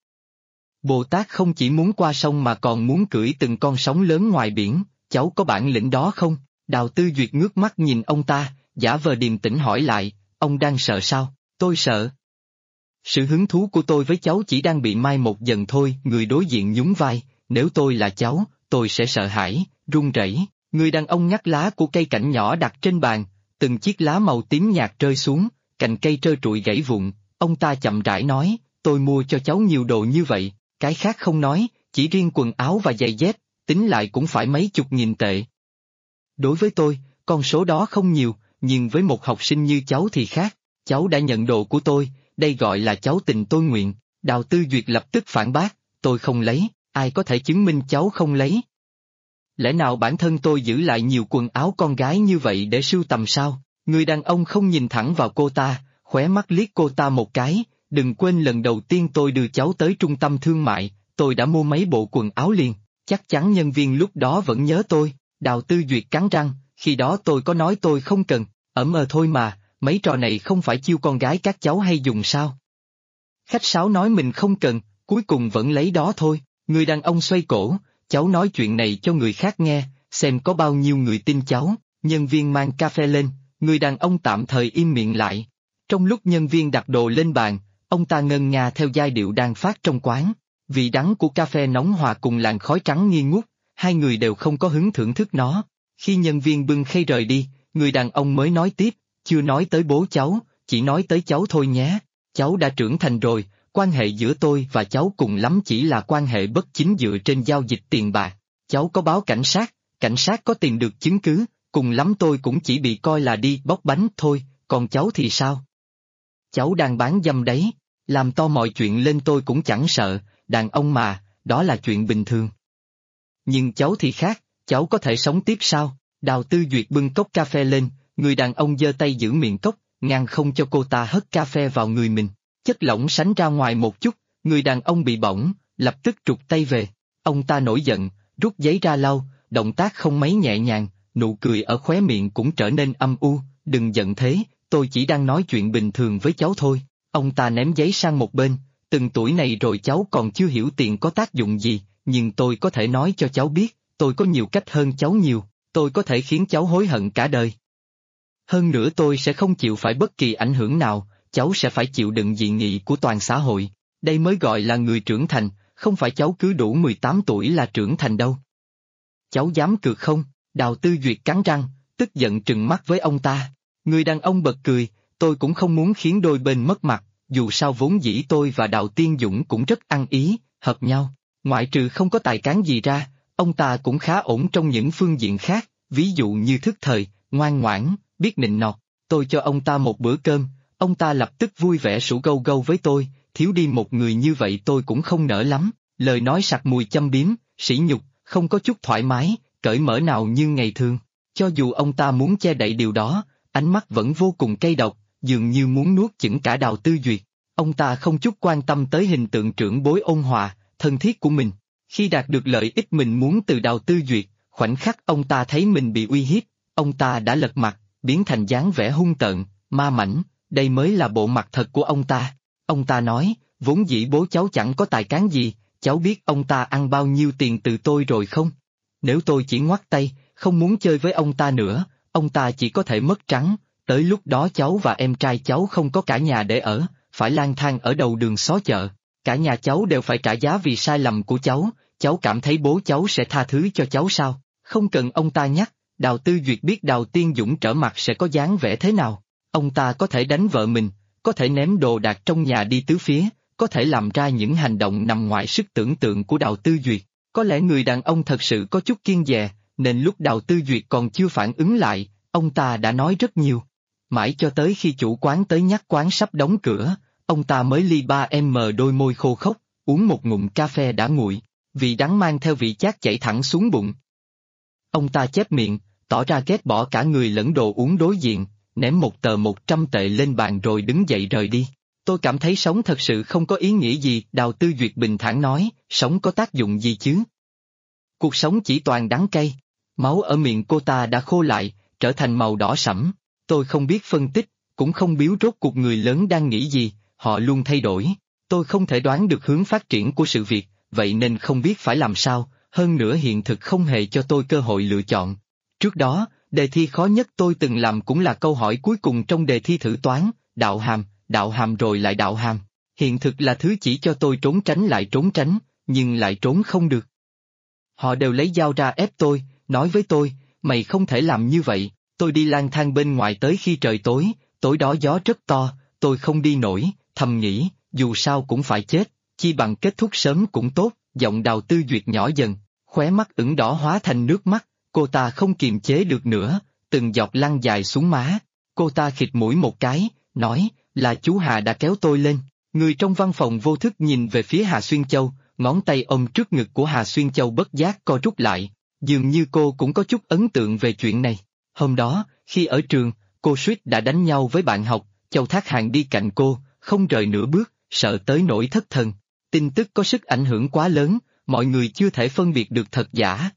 Bồ Tát không chỉ muốn qua sông mà còn muốn cưỡi từng con sóng lớn ngoài biển, cháu có bản lĩnh đó không? Đào Tư Duyệt ngước mắt nhìn ông ta, giả vờ điềm tĩnh hỏi lại, ông đang sợ sao? Tôi sợ. Sự hứng thú của tôi với cháu chỉ đang bị mai một dần thôi, người đối diện nhún vai, nếu tôi là cháu, tôi sẽ sợ hãi, run rẩy. Người đàn ông ngắt lá của cây cảnh nhỏ đặt trên bàn, từng chiếc lá màu tím nhạt rơi xuống, cành cây trơ trụi gãy vụn, ông ta chậm rãi nói, tôi mua cho cháu nhiều đồ như vậy, cái khác không nói, chỉ riêng quần áo và giày dép, tính lại cũng phải mấy chục nghìn tệ. Đối với tôi, con số đó không nhiều, nhưng với một học sinh như cháu thì khác, cháu đã nhận đồ của tôi, đây gọi là cháu tình tôi nguyện. Đào Tư Duyệt lập tức phản bác, tôi không lấy, ai có thể chứng minh cháu không lấy? Lẽ nào bản thân tôi giữ lại nhiều quần áo con gái như vậy để sưu tầm sao? Người đàn ông không nhìn thẳng vào cô ta, khóe mắt liếc cô ta một cái, đừng quên lần đầu tiên tôi đưa cháu tới trung tâm thương mại, tôi đã mua mấy bộ quần áo liền, chắc chắn nhân viên lúc đó vẫn nhớ tôi. Đào Tư Duyệt cắn răng, khi đó tôi có nói tôi không cần, thôi mà, mấy trò này không phải chiêu con gái các cháu hay dùng sao? Khách sáo nói mình không cần, cuối cùng vẫn lấy đó thôi, người đàn ông xoay cổ, cháu nói chuyện này cho người khác nghe, xem có bao nhiêu người tin cháu. Nhân viên mang cà phê lên, người đàn ông tạm thời im miệng lại. Trong lúc nhân viên đặt đồ lên bàn, ông ta ngân nga theo giai điệu đang phát trong quán. Vị đắng của cà phê nóng hòa cùng làn khói trắng nghi ngút, hai người đều không có hứng thưởng thức nó. Khi nhân viên bưng khay rời đi, người đàn ông mới nói tiếp, chưa nói tới bố cháu, chỉ nói tới cháu thôi nhé. Cháu đã trưởng thành rồi, quan hệ giữa tôi và cháu cùng lắm chỉ là quan hệ bất chính dựa trên giao dịch tiền bạc. Cháu có báo cảnh sát có tìm được chứng cứ, cùng lắm tôi cũng chỉ bị coi là đi bóc bánh thôi, còn cháu thì sao? Cháu đang bán dâm đấy, làm to mọi chuyện lên tôi cũng chẳng sợ, đàn ông mà, đó là chuyện bình thường. Nhưng cháu thì khác, cháu có thể sống tiếp sao? Đào Tư Duyệt bưng cốc cà phê lên, người đàn ông giơ tay giữ miệng cốc, ngăn không cho cô ta hất cà phê vào người mình. Chất lỏng sánh ra ngoài một chút, người đàn ông bị bỏng, lập tức trục tay về. Ông ta nổi giận, rút giấy ra lau, động tác không mấy nhẹ nhàng, nụ cười ở khóe miệng cũng trở nên âm u, đừng giận thế, tôi chỉ đang nói chuyện bình thường với cháu thôi. Ông ta ném giấy sang một bên, từng tuổi này rồi cháu còn chưa hiểu tiền có tác dụng gì, nhưng tôi có thể nói cho cháu biết, tôi có nhiều cách hơn cháu nhiều, tôi có thể khiến cháu hối hận cả đời. Hơn nữa tôi sẽ không chịu phải bất kỳ ảnh hưởng nào, cháu sẽ phải chịu đựng dị nghị của toàn xã hội. Đây mới gọi là người trưởng thành, không phải cháu cứ đủ 18 tuổi là trưởng thành đâu. Cháu dám cược không? Đào Tư Duyệt cắn răng, tức giận trừng mắt với ông ta. Người đàn ông bật cười, tôi cũng không muốn khiến đôi bên mất mặt, dù sao vốn dĩ tôi và Đào Tiên Dũng cũng rất ăn ý, hợp nhau. Ngoại trừ không có tài cán gì ra, ông ta cũng khá ổn trong những phương diện khác, ví dụ như thức thời, ngoan ngoãn, biết nịnh nọt. Tôi cho ông ta một bữa cơm, ông ta lập tức vui vẻ sủ gâu gâu với tôi, thiếu đi một người như vậy tôi cũng không nỡ lắm. Lời nói sặc mùi châm biếm, sỉ nhục, không có chút thoải mái, cởi mở nào như ngày thường. Cho dù ông ta muốn che đậy điều đó, ánh mắt vẫn vô cùng cay độc, dường như muốn nuốt chửng cả Đào Tư Duyệt. Ông ta không chút quan tâm tới hình tượng trưởng bối ôn hòa, thân thiết của mình. Khi đạt được lợi ích mình muốn từ Đào Tư Duyệt, khoảnh khắc ông ta thấy mình bị uy hiếp, ông ta đã lật mặt, biến thành dáng vẻ hung tợn, ma mãnh, đây mới là bộ mặt thật của ông ta. Ông ta nói, vốn dĩ bố cháu chẳng có tài cán gì, cháu biết ông ta ăn bao nhiêu tiền từ tôi rồi không? Nếu tôi chỉ ngoắt tay, không muốn chơi với ông ta nữa, ông ta chỉ có thể mất trắng, tới lúc đó cháu và em trai cháu không có cả nhà để ở, phải lang thang ở đầu đường xó chợ, cả nhà cháu đều phải trả giá vì sai lầm của cháu cảm thấy bố cháu sẽ tha thứ cho cháu sao? Không cần ông ta nhắc, Đào Tư Duyệt biết Đào Tiên Dũng trở mặt sẽ có dáng vẻ thế nào. Ông ta có thể đánh vợ mình, có thể ném đồ đạc trong nhà đi tứ phía, có thể làm ra những hành động nằm ngoài sức tưởng tượng của Đào Tư Duyệt. Có lẽ người đàn ông thật sự có chút kiêng dè, nên lúc Đào Tư Duyệt còn chưa phản ứng lại, ông ta đã nói rất nhiều. Mãi cho tới khi chủ quán tới nhắc quán sắp đóng cửa, ông ta mới ly 3M đôi môi khô khốc, uống một ngụm cà phê đã nguội, vị đắng mang theo vị chát chảy thẳng xuống bụng. Ông ta chép miệng, tỏ ra ghét bỏ cả người lẫn đồ uống đối diện, ném một tờ 100 tệ lên bàn rồi đứng dậy rời đi. Tôi cảm thấy sống thật sự không có ý nghĩa gì, Đào Tư Duyệt bình thản nói, sống có tác dụng gì chứ? Cuộc sống chỉ toàn đắng cay. Máu ở miệng cô ta đã khô lại, trở thành màu đỏ sẫm. Tôi không biết phân tích, cũng không biếu rốt cuộc người lớn đang nghĩ gì, họ luôn thay đổi. Tôi không thể đoán được hướng phát triển của sự việc, vậy nên không biết phải làm sao, hơn nữa hiện thực không hề cho tôi cơ hội lựa chọn. Trước đó, đề thi khó nhất tôi từng làm cũng là câu hỏi cuối cùng trong đề thi thử toán, đạo hàm rồi lại đạo hàm. Hiện thực là thứ chỉ cho tôi trốn tránh lại trốn tránh, nhưng lại trốn không được. Họ đều lấy dao ra ép tôi, nói với tôi, mày không thể làm như vậy. Tôi đi lang thang bên ngoài tới khi trời tối, tối đó gió rất to, tôi không đi nổi, thầm nghĩ, dù sao cũng phải chết, chi bằng kết thúc sớm cũng tốt. Giọng Đào Tư Duyệt nhỏ dần, khóe mắt ửng đỏ hóa thành nước mắt, cô ta không kiềm chế được nữa, từng giọt lăn dài xuống má. Cô ta khịt mũi một cái, nói, là chú Hà đã kéo tôi lên. Người trong văn phòng vô thức nhìn về phía Hà Xuyên Châu, ngón tay ôm trước ngực của Hà Xuyên Châu bất giác co rút lại, dường như cô cũng có chút ấn tượng về chuyện này. Hôm đó, khi ở trường, cô suýt đã đánh nhau với bạn học, Châu Thác Hàng đi cạnh cô, không rời nửa bước, sợ tới nỗi thất thần. Tin tức có sức ảnh hưởng quá lớn, mọi người chưa thể phân biệt được thật giả.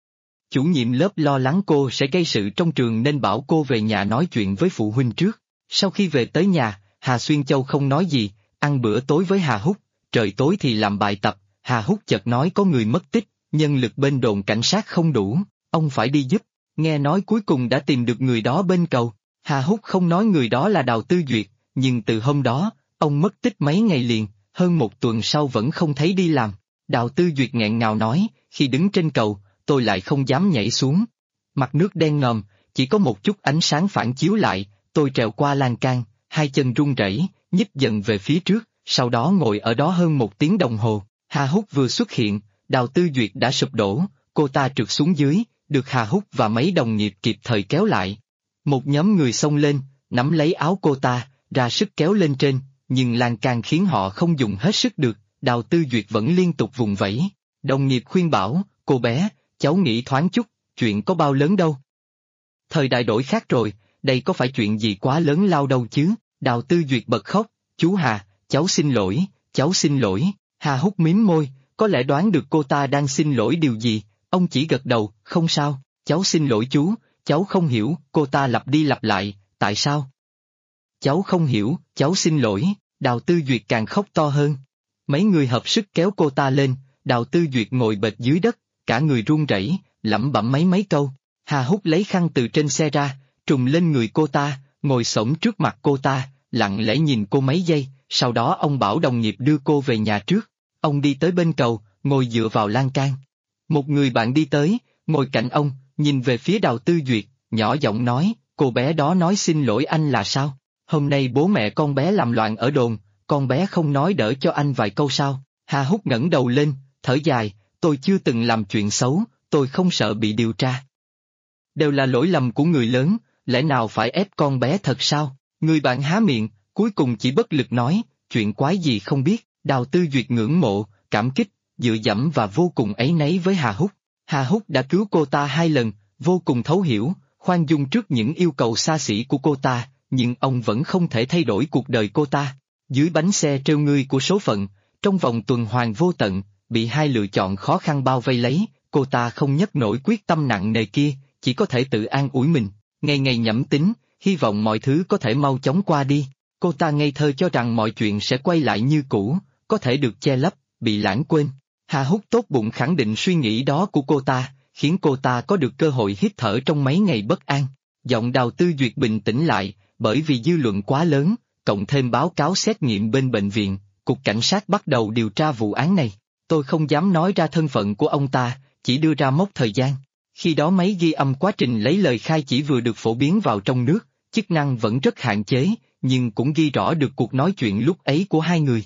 Chủ nhiệm lớp lo lắng cô sẽ gây sự trong trường nên bảo cô về nhà nói chuyện với phụ huynh trước. Sau khi về tới nhà, Hà Xuyên Châu không nói gì, ăn bữa tối với Hà Húc, trời tối thì làm bài tập. Hà Húc chợt nói có người mất tích, nhân lực bên đồn cảnh sát không đủ, ông phải đi giúp. Nghe nói cuối cùng đã tìm được người đó bên cầu. Hà Húc không nói người đó là Đào Tư Duyệt, nhưng từ hôm đó, ông mất tích mấy ngày liền, hơn một tuần sau vẫn không thấy đi làm. Đào Tư Duyệt nghẹn ngào nói, khi đứng trên cầu, tôi lại không dám nhảy xuống. Mặt nước đen ngòm, chỉ có một chút ánh sáng phản chiếu lại, tôi trèo qua lan can, hai chân run rẩy, nhích dần về phía trước, sau đó ngồi ở đó hơn 1 tiếng đồng hồ. Hà Húc vừa xuất hiện, Đào Tư Duyệt đã sụp đổ, cô ta trượt xuống dưới, được Hà Húc và mấy đồng nghiệp kịp thời kéo lại. Một nhóm người xông lên, nắm lấy áo cô ta, ra sức kéo lên trên, nhưng lan can khiến họ không dùng hết sức được, Đào Tư Duyệt vẫn liên tục vùng vẫy. Đồng nghiệp khuyên bảo, cô bé, cháu nghĩ thoáng chút, chuyện có bao lớn đâu. Thời đại đổi khác rồi, đây có phải chuyện gì quá lớn lao đâu chứ. Đào Tư Duyệt bật khóc, chú Hà, cháu xin lỗi, cháu xin lỗi. Hà Húc mím môi, có lẽ đoán được cô ta đang xin lỗi điều gì, ông chỉ gật đầu, không sao, cháu xin lỗi chú, cháu không hiểu. Cô ta lặp đi lặp lại, tại sao? Cháu không hiểu, cháu xin lỗi. Đào Tư Duyệt càng khóc to hơn. Mấy người hợp sức kéo cô ta lên, Đào Tư Duyệt ngồi bệt dưới đất, cả người run rẩy, lẩm bẩm mấy câu. Hà Húc lấy khăn từ trên xe ra, trùm lên người cô ta, ngồi xổm trước mặt cô ta, lặng lẽ nhìn cô mấy giây, sau đó ông bảo đồng nghiệp đưa cô về nhà trước. Ông đi tới bên cầu, ngồi dựa vào lan can. Một người bạn đi tới, ngồi cạnh ông, nhìn về phía Đào Tư Duyệt, nhỏ giọng nói, cô bé đó nói xin lỗi anh là sao? Hôm nay bố mẹ con bé làm loạn ở đồn, con bé không nói đỡ cho anh vài câu sao? Hà Húc ngẩng đầu lên, thở dài, tôi chưa từng làm chuyện xấu, tôi không sợ bị điều tra. Đều là lỗi lầm của người lớn, lẽ nào phải ép con bé thật sao? Người bạn há miệng, cuối cùng chỉ bất lực nói, chuyện quái gì không biết. Đào Tư Duyệt ngưỡng mộ, cảm kích, dựa dẫm và vô cùng áy náy với Hà Húc. Hà Húc đã cứu cô ta 2 lần, vô cùng thấu hiểu, khoan dung trước những yêu cầu xa xỉ của cô ta, nhưng ông vẫn không thể thay đổi cuộc đời cô ta. Dưới bánh xe treo ngươi của số phận, trong vòng tuần hoàn vô tận, bị 2 lựa chọn khó khăn bao vây lấy, cô ta không nhấc nổi quyết tâm nặng nề kia, chỉ có thể tự an ủi mình, ngày ngày nhẩm tính, hy vọng mọi thứ có thể mau chóng qua đi. Cô ta ngây thơ cho rằng mọi chuyện sẽ quay lại như cũ, có thể được che lấp, bị lãng quên. Hà Húc tốt bụng khẳng định suy nghĩ đó của cô ta, khiến cô ta có được cơ hội hít thở trong mấy ngày bất an. Giọng Đào Tư Duyệt bình tĩnh lại, bởi vì dư luận quá lớn, cộng thêm báo cáo xét nghiệm bên bệnh viện, cục cảnh sát bắt đầu điều tra vụ án này. Tôi không dám nói ra thân phận của ông ta, chỉ đưa ra mốc thời gian. Khi đó máy ghi âm quá trình lấy lời khai chỉ vừa được phổ biến vào trong nước, chức năng vẫn rất hạn chế, nhưng cũng ghi rõ được cuộc nói chuyện lúc ấy của 2 người.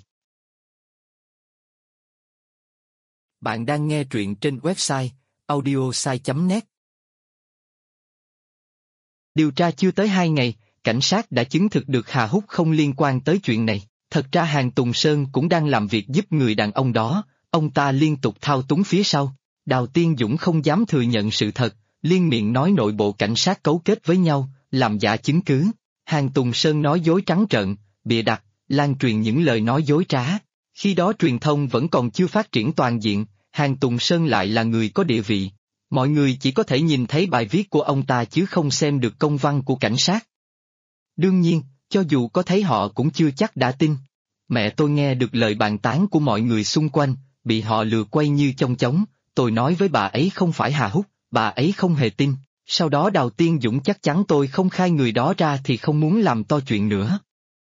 Bạn đang nghe truyện trên website audiosai.net. Điều tra chưa tới 2 ngày, cảnh sát đã chứng thực được Hà Húc không liên quan tới chuyện này. Thật ra Hàn Tùng Sơn cũng đang làm việc giúp người đàn ông đó, ông ta liên tục thao túng phía sau. Đào Tiên Dũng không dám thừa nhận sự thật, liên miệng nói nội bộ cảnh sát cấu kết với nhau, làm giả chứng cứ. Hàn Tùng Sơn nói dối trắng trợn, bịa đặt, lan truyền những lời nói dối trá. Khi đó truyền thông vẫn còn chưa phát triển toàn diện, Hàn Tùng Sơn lại là người có địa vị. Mọi người chỉ có thể nhìn thấy bài viết của ông ta chứ không xem được công văn của cảnh sát. Đương nhiên, cho dù có thấy họ cũng chưa chắc đã tin. Mẹ tôi nghe được lời bàn tán của mọi người xung quanh, bị họ lừa quay như chong chóng, tôi nói với bà ấy không phải Hà Húc, bà ấy không hề tin. Sau đó Đào Tiên Dũng chắc chắn tôi không khai người đó ra thì không muốn làm to chuyện nữa.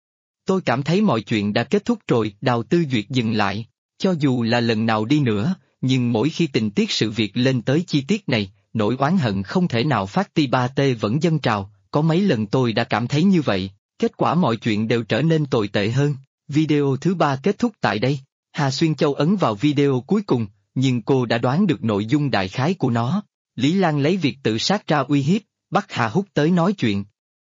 Tôi cảm thấy mọi chuyện đã kết thúc rồi, Đào Tư Duyệt dừng lại, cho dù là lần nào đi nữa, nhưng mỗi khi tình tiết sự việc lên tới chi tiết này, nỗi oán hận không thể nào phát ti ba tê vẫn dâng trào, có mấy lần tôi đã cảm thấy như vậy, kết quả mọi chuyện đều trở nên tồi tệ hơn. Video thứ 3 kết thúc tại đây. Hà Xuyên Châu ấn vào video cuối cùng, nhưng cô đã đoán được nội dung đại khái của nó. Lý Lan lấy việc tự sát ra uy hiếp, bắt Hà Húc tới nói chuyện.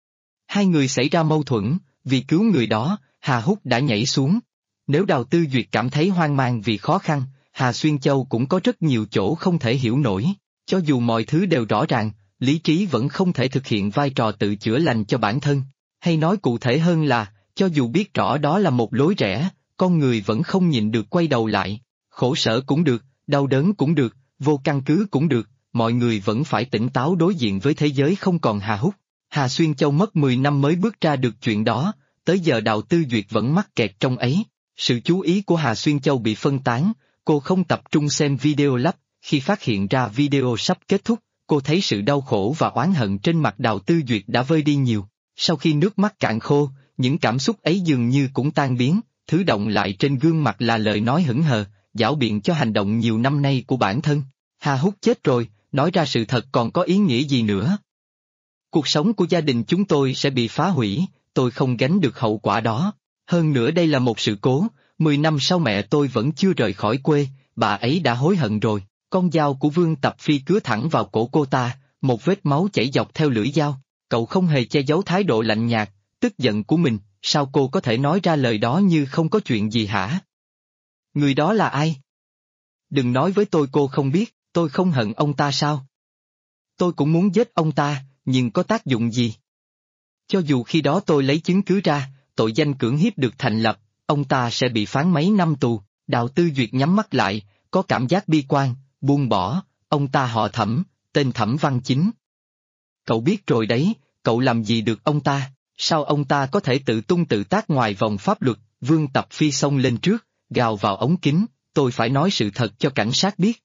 Hai người xảy ra mâu thuẫn, vì cứu người đó, Hà Húc đã nhảy xuống. Nếu Đào Tư Duyệt cảm thấy hoang mang vì khó khăn, Hà Xuyên Châu cũng có rất nhiều chỗ không thể hiểu nổi. Cho dù mọi thứ đều rõ ràng, lý trí vẫn không thể thực hiện vai trò tự chữa lành cho bản thân. Hay nói cụ thể hơn là, cho dù biết rõ đó là một lối rẽ, con người vẫn không nhịn được quay đầu lại. Khổ sở cũng được, đau đớn cũng được, vô căn cứ cũng được, mọi người vẫn phải tỉnh táo đối diện với thế giới không còn Hà Húc. Hà Xuyên Châu mất 10 năm mới bước ra được chuyện đó, tới giờ Đào Tư Duyệt vẫn mắc kẹt trong ấy. Sự chú ý của Hà Xuyên Châu bị phân tán, cô không tập trung xem video lắp, khi phát hiện ra video sắp kết thúc, cô thấy sự đau khổ và oán hận trên mặt Đào Tư Duyệt đã vơi đi nhiều. Sau khi nước mắt cạn khô, những cảm xúc ấy dường như cũng tan biến, thứ động lại trên gương mặt là lời nói hững hờ, giảo biện cho hành động nhiều năm nay của bản thân. Hà Húc chết rồi, nói ra sự thật còn có ý nghĩa gì nữa? Cuộc sống của gia đình chúng tôi sẽ bị phá hủy, tôi không gánh được hậu quả đó. Hơn nữa đây là một sự cố, 10 năm sau mẹ tôi vẫn chưa rời khỏi quê, bà ấy đã hối hận rồi. Con dao của Vương Tập Phi cứa thẳng vào cổ cô ta, một vết máu chảy dọc theo lưỡi dao. Cậu không hề che giấu thái độ lạnh nhạt, tức giận của mình, sao cô có thể nói ra lời đó như không có chuyện gì hả? Người đó là ai? Đừng nói với tôi cô không biết, tôi không hận ông ta sao? Tôi cũng muốn giết ông ta, nhưng có tác dụng gì? Cho dù khi đó tôi lấy chứng cứ ra, tội danh cưỡng hiếp được thành lập, ông ta sẽ bị phán mấy năm tù. Đào Tư Duyệt nhắm mắt lại, có cảm giác bi quan, buông bỏ, ông ta họ Thẩm, tên Thẩm Văn Chính. Cậu biết rồi đấy, cậu làm gì được ông ta, sao ông ta có thể tự tung tự tác ngoài vòng pháp luật? Vương Tập Phi xông lên trước, gào vào ống kính, tôi phải nói sự thật cho cảnh sát biết.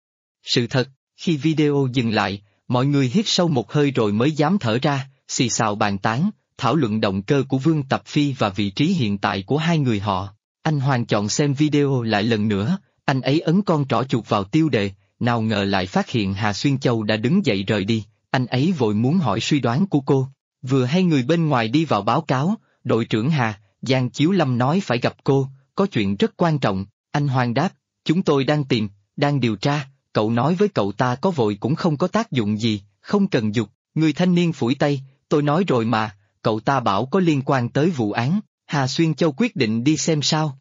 Sự thật, khi video dừng lại, mọi người hít sâu một hơi rồi mới dám thở ra, xì xào bàn tán, thảo luận động cơ của Vương Tập Phi và vị trí hiện tại của hai người họ. Anh Hoàng chọn xem video lại lần nữa, anh ấy ấn con trỏ chuột vào tiêu đề, nào ngờ lại phát hiện Hà Xuyên Châu đã đứng dậy rời đi, anh ấy vội muốn hỏi suy đoán của cô. Vừa hay người bên ngoài đi vào báo cáo, đội trưởng Hà, Giang Chiếu Lâm nói phải gặp cô, có chuyện rất quan trọng. Anh Hoàng đáp, chúng tôi đang tìm, đang điều tra, cậu nói với cậu ta có vội cũng không có tác dụng gì, không cần dục. Người thanh niên phủi tay, tôi nói rồi mà, cậu ta bảo có liên quan tới vụ án. Hà Xuyên Châu quyết định đi xem sao.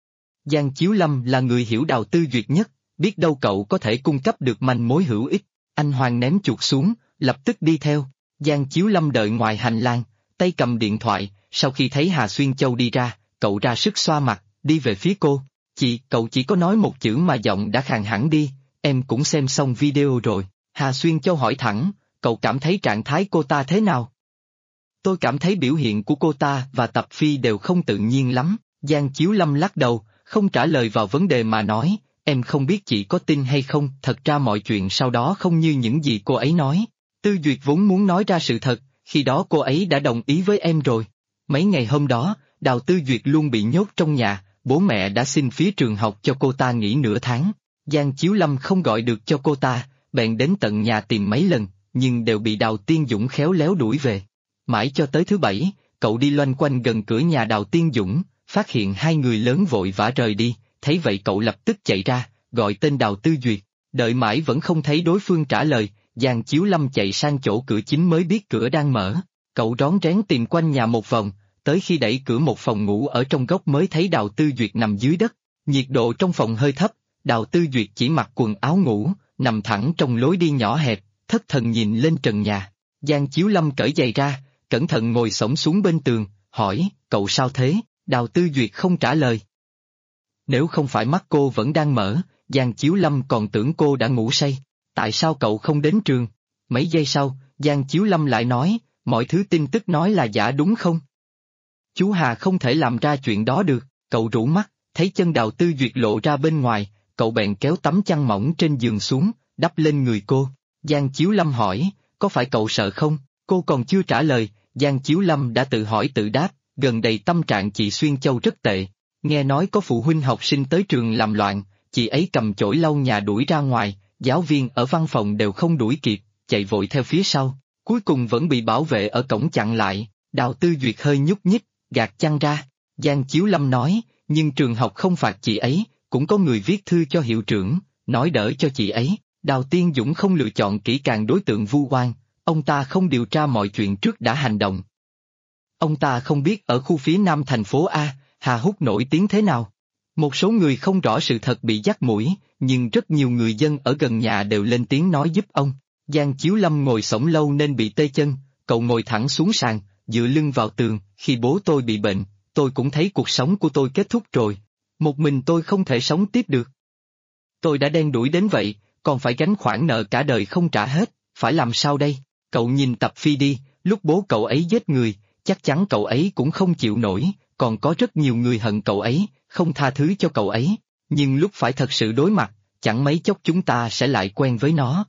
Giang Chiếu Lâm là người hiểu Đào Tư Duyệt nhất, biết đâu cậu có thể cung cấp được manh mối hữu ích. Anh Hoàng ném chuột xuống, lập tức đi theo. Giang Chiếu Lâm đợi ngoài hành lang, tay cầm điện thoại, sau khi thấy Hà Xuyên Châu đi ra, cậu ra sức xoa mặt, đi về phía cô. Chị, cậu chỉ có nói một chữ mà giọng đã khàn hẳn đi, em cũng xem xong video rồi. Hà Xuyên Châu hỏi thẳng, cậu cảm thấy trạng thái cô ta thế nào? Tôi cảm thấy biểu hiện của cô ta và Tập Phi đều không tự nhiên lắm. Giang Chiếu Lâm lắc đầu, không trả lời vào vấn đề mà nói, em không biết chị có tin hay không, thật ra mọi chuyện sau đó không như những gì cô ấy nói. Tư Duyệt vốn muốn nói ra sự thật, khi đó cô ấy đã đồng ý với em rồi. Mấy ngày hôm đó, Đào Tư Duyệt luôn bị nhốt trong nhà, bố mẹ đã xin phía trường học cho cô ta nghỉ nửa tháng. Giang Chiếu Lâm không gọi được cho cô ta, bèn đến tận nhà tìm mấy lần, nhưng đều bị Đào Tiên Dũng khéo léo đuổi về. Mãi cho tới thứ Bảy, cậu đi loanh quanh gần cửa nhà Đào Tiên Dũng, phát hiện hai người lớn vội vã rời đi, thấy vậy cậu lập tức chạy ra, gọi tên Đào Tư Duyệt, đợi mãi vẫn không thấy đối phương trả lời, Giang Chiếu Lâm chạy sang chỗ cửa chính mới biết cửa đang mở, cậu rón rén tìm quanh nhà một vòng, tới khi đẩy cửa một phòng ngủ ở trong góc mới thấy Đào Tư Duyệt nằm dưới đất, nhiệt độ trong phòng hơi thấp, Đào Tư Duyệt chỉ mặc quần áo ngủ, nằm thẳng trong lối đi nhỏ hẹp, thất thần nhìn lên trần nhà. Giang Chiếu Lâm cởi giày ra, cẩn thận ngồi xổm xuống bên tường, hỏi, cậu sao thế? Đào Tư Duyệt không trả lời. Nếu không phải mắt cô vẫn đang mở, Giang Chiếu Lâm còn tưởng cô đã ngủ say. Tại sao cậu không đến trường? Mấy giây sau, Giang Chiếu Lâm lại nói, mọi thứ tin tức nói là giả đúng không? Chú Hà không thể làm ra chuyện đó được, cậu rũ mắt, thấy chân Đào Tư Duyệt lộ ra bên ngoài, cậu bèn kéo tấm chăn mỏng trên giường xuống, đắp lên người cô. Giang Chiếu Lâm hỏi, có phải cậu sợ không? Cô còn chưa trả lời, Giang Chiếu Lâm đã tự hỏi tự đáp, gần đây tâm trạng chị Xuyên Châu rất tệ. Nghe nói có phụ huynh học sinh tới trường làm loạn, chị ấy cầm chổi lau nhà đuổi ra ngoài, giáo viên ở văn phòng đều không đuổi kịp, chạy vội theo phía sau, cuối cùng vẫn bị bảo vệ ở cổng chặn lại. Đào Tư Duyệt hơi nhúc nhích, gạt chăn ra. Giang Chiếu Lâm nói, nhưng trường học không phạt chị ấy, cũng có người viết thư cho hiệu trưởng, nói đỡ cho chị ấy. Đào Tiên Dũng không lựa chọn kỹ càng đối tượng vu oan, ông ta không điều tra mọi chuyện trước đã hành động. Ông ta không biết ở khu phía nam thành phố A, Hà Húc nổi tiếng thế nào. Một số người không rõ sự thật bị dắt mũi, nhưng rất nhiều người dân ở gần nhà đều lên tiếng nói giúp ông. Giang Chiếu Lâm ngồi xổm lâu nên bị tê chân, cậu ngồi thẳng xuống sàn, dựa lưng vào tường, khi bố tôi bị bệnh, tôi cũng thấy cuộc sống của tôi kết thúc rồi. Một mình tôi không thể sống tiếp được. Tôi đã đen đủi đến vậy, còn phải gánh khoản nợ cả đời không trả hết, phải làm sao đây? Cậu nhìn Tập Phi đi, lúc bố cậu ấy giết người, chắc chắn cậu ấy cũng không chịu nổi, còn có rất nhiều người hận cậu ấy, không tha thứ cho cậu ấy, nhưng lúc phải thật sự đối mặt, chẳng mấy chốc chúng ta sẽ lại quen với nó.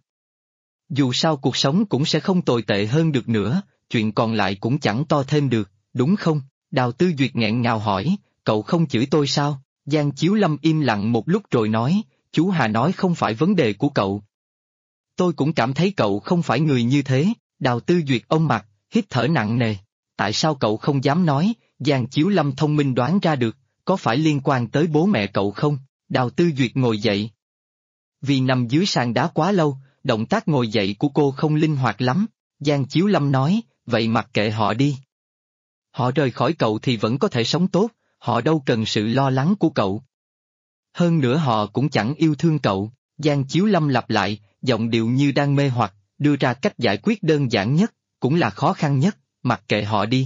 Dù sao cuộc sống cũng sẽ không tồi tệ hơn được nữa, chuyện còn lại cũng chẳng to thêm được, đúng không? Đào Tư Duyệt nghẹn ngào hỏi, cậu không chửi tôi sao? Giang Chiếu Lâm im lặng một lúc rồi nói, chú Hà nói không phải vấn đề của cậu. Tôi cũng cảm thấy cậu không phải người như thế. Đào Tư Duyệt ôm mặt, hít thở nặng nề. Tại sao cậu không dám nói? Giang Chiếu Lâm thông minh đoán ra được, có phải liên quan tới bố mẹ cậu không? Đào Tư Duyệt ngồi dậy. Vì nằm dưới sàn đá quá lâu, động tác ngồi dậy của cô không linh hoạt lắm. Giang Chiếu Lâm nói, vậy mặc kệ họ đi. Họ rời khỏi cậu thì vẫn có thể sống tốt, họ đâu cần sự lo lắng của cậu. Hơn nữa họ cũng chẳng yêu thương cậu. Giang Chiếu Lâm lặp lại, giọng điệu như đang mê hoặc, đưa ra cách giải quyết đơn giản nhất, cũng là khó khăn nhất, mặc kệ họ đi.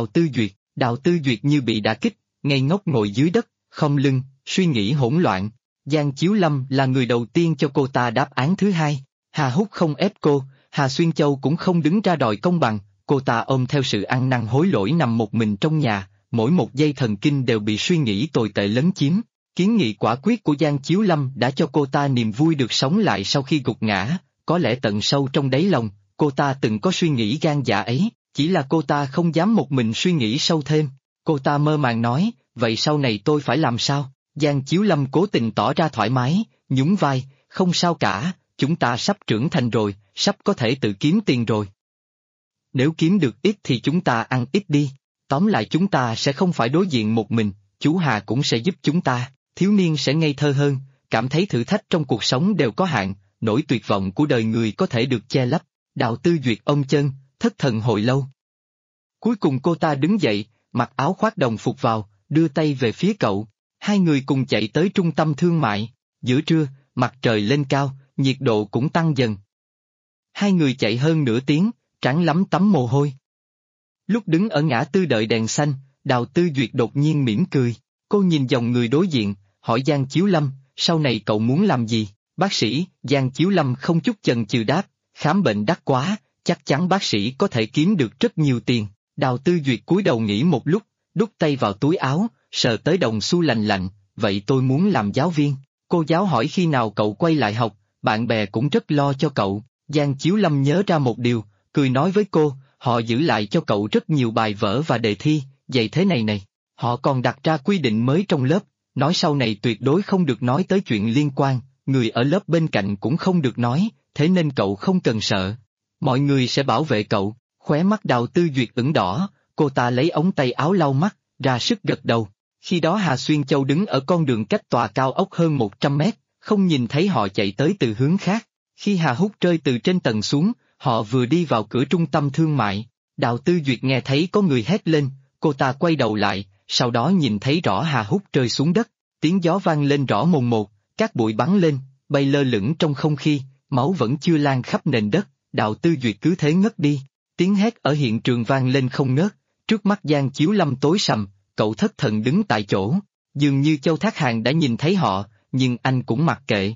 Đào Tư Duyệt như bị đả kích, ngây ngốc ngồi dưới đất, khom lưng, suy nghĩ hỗn loạn. Giang Chiếu Lâm là người đầu tiên cho cô ta đáp án thứ hai. Hà Húc không ép cô, Hà Xuyên Châu cũng không đứng ra đòi công bằng, cô ta ôm theo sự ăn năn hối lỗi nằm một mình trong nhà, mỗi một giây thần kinh đều bị suy nghĩ tồi tệ lấn chiếm. Kiến nghị quả quyết của Giang Chiếu Lâm đã cho cô ta niềm vui được sống lại sau khi gục ngã, có lẽ tận sâu trong đáy lòng, cô ta từng có suy nghĩ gan dạ ấy, chỉ là cô ta không dám một mình suy nghĩ sâu thêm. Cô ta mơ màng nói, vậy sau này tôi phải làm sao? Giang Chiếu Lâm cố tình tỏ ra thoải mái, nhún vai, không sao cả, chúng ta sắp trưởng thành rồi, sắp có thể tự kiếm tiền rồi. Nếu kiếm được ít thì chúng ta ăn ít đi, tóm lại chúng ta sẽ không phải đối diện một mình, chú Hà cũng sẽ giúp chúng ta, thiếu niên sẽ ngây thơ hơn, cảm thấy thử thách trong cuộc sống đều có hạn, nỗi tuyệt vọng của đời người có thể được che lấp. Đào Tư Duyệt ôm chân, thất thần hồi lâu. Cuối cùng cô ta đứng dậy, mặc áo khoác đồng phục vào, đưa tay về phía cậu. Hai người cùng chạy tới trung tâm thương mại. Giữa trưa, mặt trời lên cao, nhiệt độ cũng tăng dần. Hai người chạy hơn nửa tiếng, trán lắm tấm mồ hôi. Lúc đứng ở ngã tư đợi đèn xanh, Đào Tư Duyệt đột nhiên mỉm cười. Cô nhìn dòng người đối diện, hỏi Giang Chiếu Lâm, sau này cậu muốn làm gì? Bác sĩ. Giang Chiếu Lâm không chút chần chừ đáp, khám bệnh đắt quá, chắc chắn bác sĩ có thể kiếm được rất nhiều tiền. Đào Tư Duyệt cúi đầu nghĩ một lúc, đút tay vào túi áo, sờ tới đồng xu lành lạnh, vậy tôi muốn làm giáo viên. Cô giáo hỏi khi nào cậu quay lại học, bạn bè cũng rất lo cho cậu. Giang Chiếu Lâm nhớ ra một điều, cười nói với cô, họ giữ lại cho cậu rất nhiều bài vở và đề thi, vậy thế này. Họ còn đặt ra quy định mới trong lớp, nói sau này tuyệt đối không được nói tới chuyện liên quan, người ở lớp bên cạnh cũng không được nói, thế nên cậu không cần sợ. Mọi người sẽ bảo vệ cậu. Khóe mắt Đào Tư Duyệt ửng đỏ, cô ta lấy ống tay áo lau mắt, ra sức gật đầu. Khi đó Hà Xuyên Châu đứng ở con đường cách tòa cao ốc hơn 100 mét, không nhìn thấy họ chạy tới từ hướng khác. Khi Hà Húc rơi từ trên tầng xuống, họ vừa đi vào cửa trung tâm thương mại. Đào Tư Duyệt nghe thấy có người hét lên, cô ta quay đầu lại, sau đó nhìn thấy rõ Hà Húc rơi xuống đất, tiếng gió vang lên rõ mồn một, cát bụi bắn lên, bay lơ lửng trong không khí, máu vẫn chưa lan khắp nền đất, Đào Tư Duyệt cứ thế ngất đi. Tiếng hét ở hiện trường vang lên không ngớt, trước mắt Giang Chiếu Lâm tối sầm, cậu thất thần đứng tại chỗ, dường như Châu Thác Hàn đã nhìn thấy họ, nhưng anh cũng mặc kệ.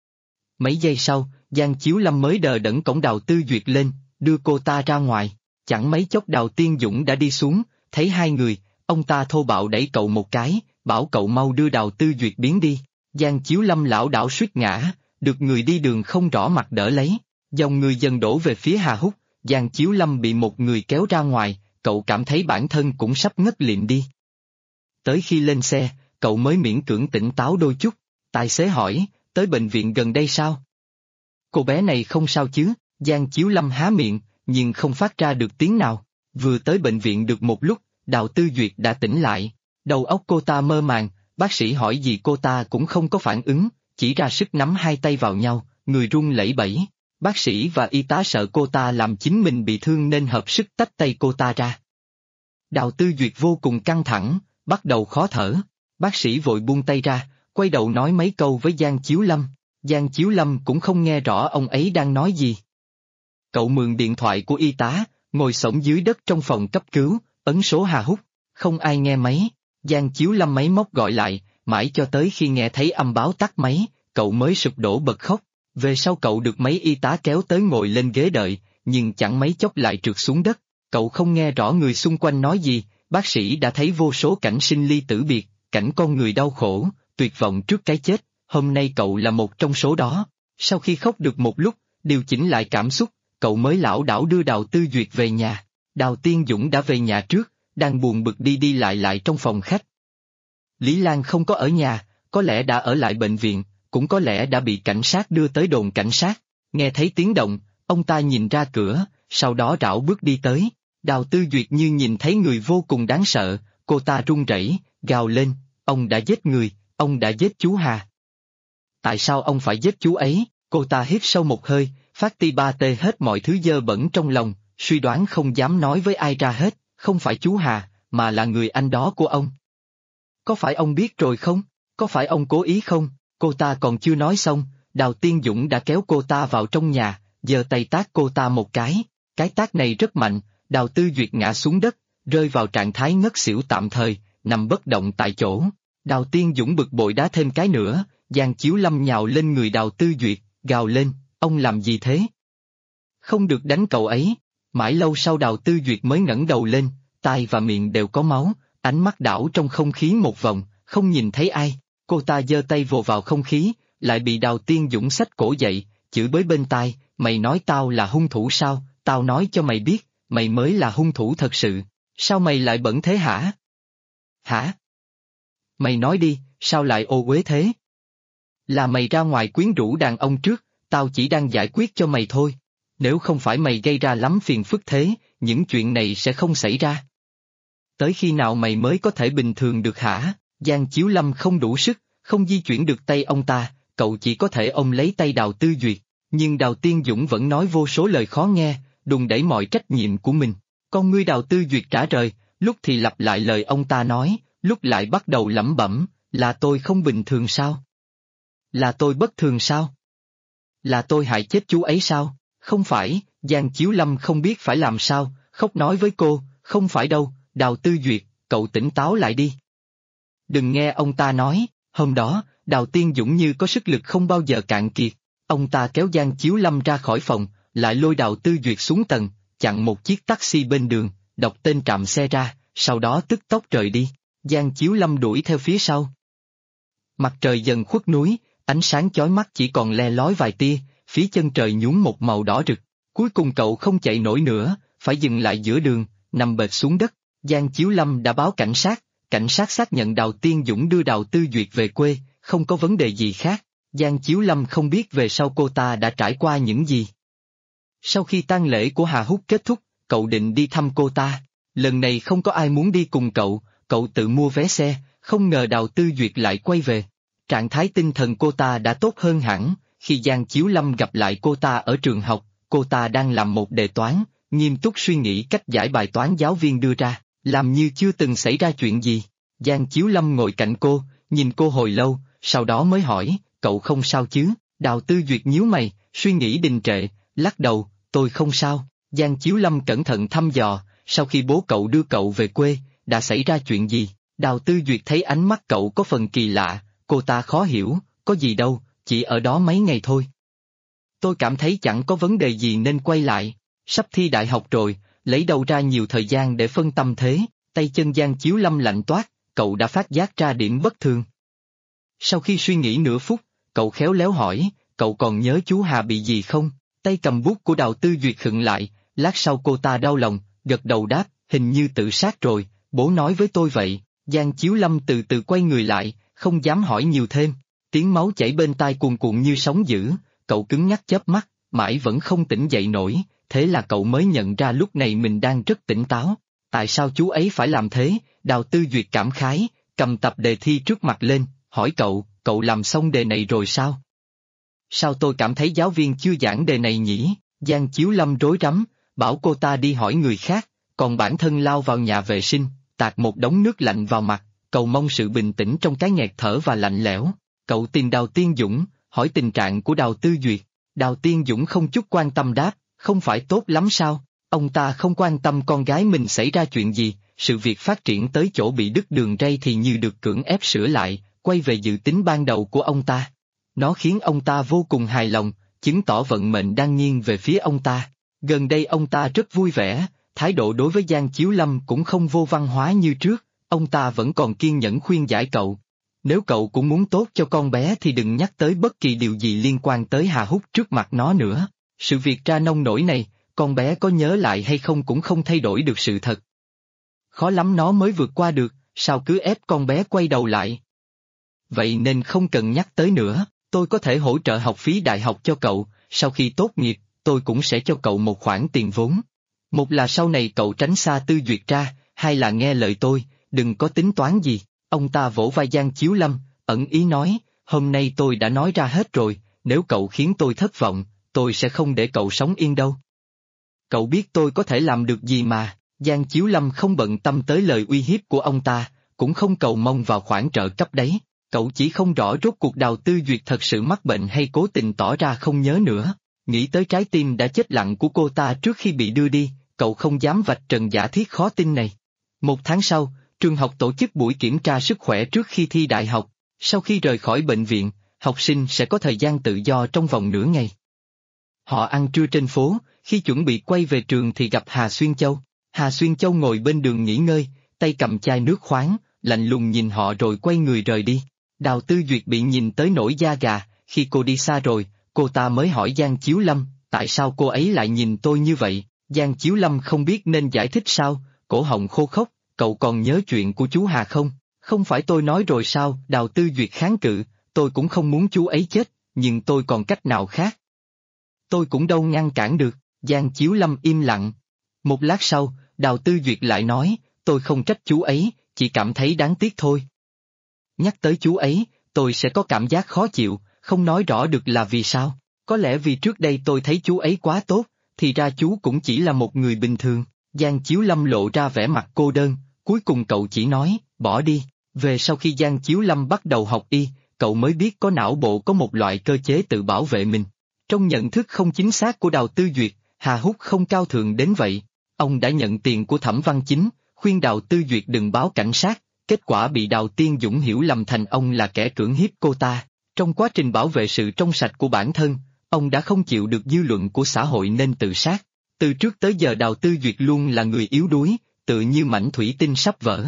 Mấy giây sau, Giang Chiếu Lâm mới đờ đẫn cổng Đào Tư Duyệt lên, đưa cô ta ra ngoài. Chẳng mấy chốc Đào Tiên Dũng đã đi xuống, thấy hai người, ông ta thô bạo đẩy cậu một cái, bảo cậu mau đưa Đào Tư Duyệt biến đi. Giang Chiếu Lâm lảo đảo suýt ngã, được người đi đường không rõ mặt đỡ lấy. Dòng người dần đổ về phía Hà Húc, Giang Chiếu Lâm bị một người kéo ra ngoài, cậu cảm thấy bản thân cũng sắp ngất lịm đi. Tới khi lên xe, cậu mới miễn cưỡng tỉnh táo đôi chút. Tài xế hỏi, tới bệnh viện gần đây sao? Cô bé này không sao chứ? Giang Chiếu Lâm há miệng, nhưng không phát ra được tiếng nào. Vừa tới bệnh viện được một lúc, Đào Tư Duyệt đã tỉnh lại. Đầu óc cô ta mơ màng, bác sĩ hỏi gì cô ta cũng không có phản ứng, chỉ ra sức nắm hai tay vào nhau, người run lẩy bẩy. Bác sĩ và y tá sợ cô ta làm chính mình bị thương nên hợp sức tách tay cô ta ra. Đào Tư Duyệt vô cùng căng thẳng, bắt đầu khó thở. Bác sĩ vội buông tay ra, quay đầu nói mấy câu với Giang Chiếu Lâm. Giang Chiếu Lâm cũng không nghe rõ ông ấy đang nói gì. Cậu mượn điện thoại của y tá, ngồi xổm dưới đất trong phòng cấp cứu, ấn số Hà Húc. Không ai nghe máy. Giang Chiếu Lâm máy móc gọi lại, mãi cho tới khi nghe thấy âm báo tắt máy, cậu mới sụp đổ bật khóc. Về sau cậu được mấy y tá kéo tới ngồi lên ghế đợi, nhưng chẳng mấy chốc lại trượt xuống đất. Cậu không nghe rõ người xung quanh nói gì, bác sĩ đã thấy vô số cảnh sinh ly tử biệt, cảnh con người đau khổ, tuyệt vọng trước cái chết, hôm nay cậu là một trong số đó. Sau khi khóc được một lúc, điều chỉnh lại cảm xúc, cậu mới lảo đảo đưa Đào Tư Duyệt về nhà. Đào Tiên Dũng đã về nhà trước, đang buồn bực đi đi lại trong phòng khách. Lý Lan không có ở nhà, có lẽ đã ở lại bệnh viện, cũng có lẽ đã bị cảnh sát đưa tới đồn cảnh sát. Nghe thấy tiếng động, ông ta nhìn ra cửa, sau đó rảo bước đi tới. Đào Tư Duyệt như nhìn thấy người vô cùng đáng sợ, cô ta run rẩy, gào lên, ông đã giết người, ông đã giết chú Hà. Tại sao ông phải giết chú ấy? Cô ta hít sâu một hơi, phát ti ba tê hết mọi thứ dơ bẩn trong lòng, suy đoán không dám nói với ai ra hết, không phải chú Hà, mà là người anh đó của ông. Có phải ông biết rồi không? Có phải ông cố ý không? Cô ta còn chưa nói xong, Đào Tiên Dũng đã kéo cô ta vào trong nhà, giơ tay tát cô ta một cái tát này rất mạnh, Đào Tư Duyệt ngã xuống đất, rơi vào trạng thái ngất xỉu tạm thời, nằm bất động tại chỗ. Đào Tiên Dũng bực bội đá thêm cái nữa, Giang Chiếu Lâm nhào lên người Đào Tư Duyệt, gào lên, ông làm gì thế? Không được đánh cậu ấy. Mãi lâu sau Đào Tư Duyệt mới ngẩng đầu lên, tai và miệng đều có máu, ánh mắt đảo trong không khí một vòng, không nhìn thấy ai. Cô ta giơ tay vồ vào không khí, lại bị Đào Tiên Dũng xách cổ dậy, chửi bới bên tai, mày nói tao là hung thủ sao? Tao nói cho mày biết, mày mới là hung thủ thật sự. Sao mày lại bẩn thế hả? Hả? Mày nói đi, sao lại ô uế thế? Là mày ra ngoài quyến rũ đàn ông trước, tao chỉ đang giải quyết cho mày thôi. Nếu không phải mày gây ra lắm phiền phức thế, những chuyện này sẽ không xảy ra. Tới khi nào mày mới có thể bình thường được hả? Giang Chiếu Lâm không đủ sức, không di chuyển được tay ông ta, cậu chỉ có thể ôm lấy tay Đào Tư Duyệt. Nhưng Đào Tiên Dũng vẫn nói vô số lời khó nghe, đùn đẩy mọi trách nhiệm của mình. Con ngươi Đào Tư Duyệt trả lời, lúc thì lặp lại lời ông ta nói, lúc lại bắt đầu lẩm bẩm, là tôi không bình thường sao? Là tôi bất thường sao? Là tôi hại chết chú ấy sao? Không phải, Giang Chiếu Lâm không biết phải làm sao, khóc nói với cô, không phải đâu, Đào Tư Duyệt, cậu tỉnh táo lại đi. Đừng nghe ông ta nói, hôm đó, Đào Tiên Dũng như có sức lực không bao giờ cạn kiệt. Ông ta kéo Giang Chiếu Lâm ra khỏi phòng, lại lôi Đào Tư Duyệt xuống tầng, chặn một chiếc taxi bên đường, đọc tên trạm xe ra, sau đó tức tốc rời đi. Giang Chiếu Lâm đuổi theo phía sau. Mặt trời dần khuất núi, ánh sáng chói mắt chỉ còn le lói vài tia, phía chân trời nhuốm một màu đỏ rực. Cuối cùng cậu không chạy nổi nữa, phải dừng lại giữa đường, nằm bệt xuống đất. Giang Chiếu Lâm đã báo cảnh sát xác nhận Đào Tiên Dũng đưa Đào Tư Duyệt về quê, không có vấn đề gì khác. Giang Chiếu Lâm không biết về sau cô ta đã trải qua những gì. Sau khi tang lễ của Hà Húc kết thúc, cậu định đi thăm cô ta. Lần này không có ai muốn đi cùng cậu tự mua vé xe, không ngờ Đào Tư Duyệt lại quay về. Trạng thái tinh thần cô ta đã tốt hơn hẳn, khi Giang Chiếu Lâm gặp lại cô ta ở trường học, cô ta đang làm một đề toán, nghiêm túc suy nghĩ cách giải bài toán giáo viên đưa ra, làm như chưa từng xảy ra chuyện gì. Giang Chiếu Lâm ngồi cạnh cô, nhìn cô hồi lâu, sau đó mới hỏi, cậu không sao chứ? Đào Tư Duyệt nhíu mày, suy nghĩ đình trệ, lắc đầu, tôi không sao. Giang Chiếu Lâm cẩn thận thăm dò, sau khi bố cậu đưa cậu về quê, đã xảy ra chuyện gì? Đào Tư Duyệt thấy ánh mắt cậu có phần kỳ lạ, cô ta khó hiểu, có gì đâu, chỉ ở đó mấy ngày thôi. Tôi cảm thấy chẳng có vấn đề gì nên quay lại, sắp thi đại học rồi, lấy đâu ra nhiều thời gian để phân tâm thế, tay chân Giang Chiếu Lâm lạnh toát, cậu đã phát giác ra điểm bất thường. Sau khi suy nghĩ nửa phút, cậu khéo léo hỏi, cậu còn nhớ chú Hà bị gì không? Tay cầm bút của Đào Tư Duyệt khựng lại, lát sau cô ta đau lòng, gật đầu đáp, hình như tự sát rồi, bố nói với tôi vậy. Giang Chiếu Lâm từ từ quay người lại, không dám hỏi nhiều thêm, tiếng máu chảy bên tai cuồn cuộn như sóng dữ, cậu cứng nhắc chớp mắt, mãi vẫn không tỉnh dậy nổi, thế là cậu mới nhận ra lúc này mình đang rất tỉnh táo. Tại sao chú ấy phải làm thế? Đào Tư Duyệt cảm khái, cầm tập đề thi trước mặt lên, hỏi cậu làm xong đề này rồi sao? Sao tôi cảm thấy giáo viên chưa giảng đề này nhỉ? Giang Chiếu Lâm rối rắm, bảo cô ta đi hỏi người khác, còn bản thân lao vào nhà vệ sinh, tạt một đống nước lạnh vào mặt, cầu mong sự bình tĩnh trong cái nghẹt thở và lạnh lẽo. Cậu tìm Đào Tiên Dũng, hỏi tình trạng của Đào Tư Duyệt. Đào Tiên Dũng không chút quan tâm đáp, không phải tốt lắm sao? Ông ta không quan tâm con gái mình xảy ra chuyện gì, sự việc phát triển tới chỗ bị đứt đường ray thì như được cưỡng ép sửa lại, quay về dự tính ban đầu của ông ta. Nó khiến ông ta vô cùng hài lòng, chứng tỏ vận mệnh đang nghiêng về phía ông ta. Gần đây ông ta rất vui vẻ, thái độ đối với Giang Chiếu Lâm cũng không vô văn hóa như trước, ông ta vẫn còn kiên nhẫn khuyên giải cậu. Nếu cậu cũng muốn tốt cho con bé thì đừng nhắc tới bất kỳ điều gì liên quan tới Hà Húc trước mặt nó nữa. Sự việc ra nông nổi này, con bé có nhớ lại hay không cũng không thay đổi được sự thật. Khó lắm nó mới vượt qua được, sao cứ ép con bé quay đầu lại. Vậy nên không cần nhắc tới nữa, tôi có thể hỗ trợ học phí đại học cho cậu, sau khi tốt nghiệp, tôi cũng sẽ cho cậu một khoản tiền vốn. Một là sau này cậu tránh xa Tư Duyệt ra, hai là nghe lời tôi, đừng có tính toán gì. Ông ta vỗ vai Giang Chiếu Lâm, ẩn ý nói, hôm nay tôi đã nói ra hết rồi, nếu cậu khiến tôi thất vọng, tôi sẽ không để cậu sống yên đâu. Cậu biết tôi có thể làm được gì mà. Giang Chiếu Lâm không bận tâm tới lời uy hiếp của ông ta, cũng không cầu mong vào khoản trợ cấp đấy. Cậu chỉ không rõ rốt cuộc Đào Tư Duyệt thật sự mắc bệnh hay cố tình tỏ ra không nhớ nữa. Nghĩ tới trái tim đã chết lặng của cô ta trước khi bị đưa đi, cậu không dám vạch trần giả thiết khó tin này. 1 tháng sau, trường học tổ chức buổi kiểm tra sức khỏe trước khi thi đại học. Sau khi rời khỏi bệnh viện, học sinh sẽ có thời gian tự do trong vòng nửa ngày. Họ ăn trưa trên phố, khi chuẩn bị quay về trường thì gặp Hà Xuyên Châu. Hà Xuyên Châu ngồi bên đường nghỉ ngơi, tay cầm chai nước khoáng, lạnh lùng nhìn họ rồi quay người rời đi. Đào Tư Duyệt bị nhìn tới nổi da gà, khi cô đi xa rồi, cô ta mới hỏi Giang Chiếu Lâm, tại sao cô ấy lại nhìn tôi như vậy? Giang Chiếu Lâm không biết nên giải thích sao, cổ họng khô khốc, cậu còn nhớ chuyện của chú Hà không? Không phải tôi nói rồi sao? Đào Tư Duyệt kháng cự, tôi cũng không muốn chú ấy chết, nhưng tôi còn cách nào khác? Tôi cũng đâu ngăn cản được. Giang Chiếu Lâm im lặng. Một lát sau, Đào Tư Duyệt lại nói, tôi không trách chú ấy, chỉ cảm thấy đáng tiếc thôi. Nhắc tới chú ấy, tôi sẽ có cảm giác khó chịu, không nói rõ được là vì sao. Có lẽ vì trước đây tôi thấy chú ấy quá tốt, thì ra chú cũng chỉ là một người bình thường. Giang Chiếu Lâm lộ ra vẻ mặt cô đơn, cuối cùng cậu chỉ nói, bỏ đi. Về sau khi Giang Chiếu Lâm bắt đầu học y, cậu mới biết có não bộ có một loại cơ chế tự bảo vệ mình. Trong nhận thức không chính xác của Đào Tư Duyệt, Hà Húc không cao thượng đến vậy. Ông đã nhận tiền của Thẩm Văn Chính, khuyên Đào Tư Duyệt đừng báo cảnh sát, kết quả bị Đào Tiên Dũng hiểu lầm thành ông là kẻ cưỡng hiếp cô ta. Trong quá trình bảo vệ sự trong sạch của bản thân, ông đã không chịu được dư luận của xã hội nên tự sát. Từ trước tới giờ Đào Tư Duyệt luôn là người yếu đuối, tự như mảnh thủy tinh sắp vỡ.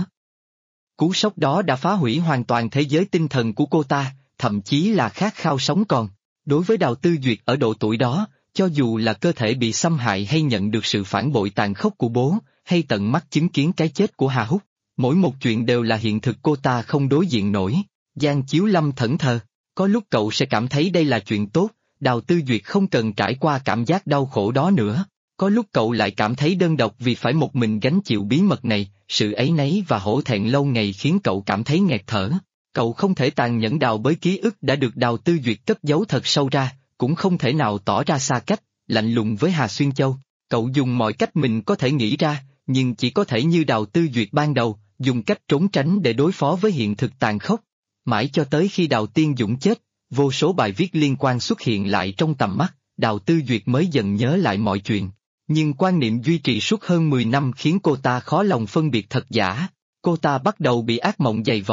Cú sốc đó đã phá hủy hoàn toàn thế giới tinh thần của cô ta, thậm chí là khát khao sống còn. Đối với Đào Tư Duyệt ở độ tuổi đó, cho dù là cơ thể bị xâm hại hay nhận được sự phản bội tàn khốc của bố, hay tận mắt chứng kiến cái chết của Hà Húc, mỗi một chuyện đều là hiện thực cô ta không đối diện nổi. Giang Chiếu Lâm thẫn thờ, có lúc cậu sẽ cảm thấy đây là chuyện tốt, Đào Tư Duyệt không cần trải qua cảm giác đau khổ đó nữa. Có lúc cậu lại cảm thấy đơn độc vì phải một mình gánh chịu bí mật này, sự áy náy và hổ thẹn lâu ngày khiến cậu cảm thấy nghẹt thở. Cậu không thể tàn nhẫn đào bới ký ức đã được Đào Tư Duyệt cất giấu thật sâu ra, cũng không thể nào tỏ ra xa cách, lạnh lùng với Hà Xuyên Châu. Cậu dùng mọi cách mình có thể nghĩ ra, nhưng chỉ có thể như Đào Tư Duyệt ban đầu, dùng cách trốn tránh để đối phó với hiện thực tàn khốc. Mãi cho tới khi Đào Tiên Dũng chết, vô số bài viết liên quan xuất hiện lại trong tầm mắt, Đào Tư Duyệt mới dần nhớ lại mọi chuyện. Nhưng quan niệm duy trì suốt hơn 10 năm khiến cô ta khó lòng phân biệt thật giả. Cô ta bắt đầu bị ác mộng dày vò,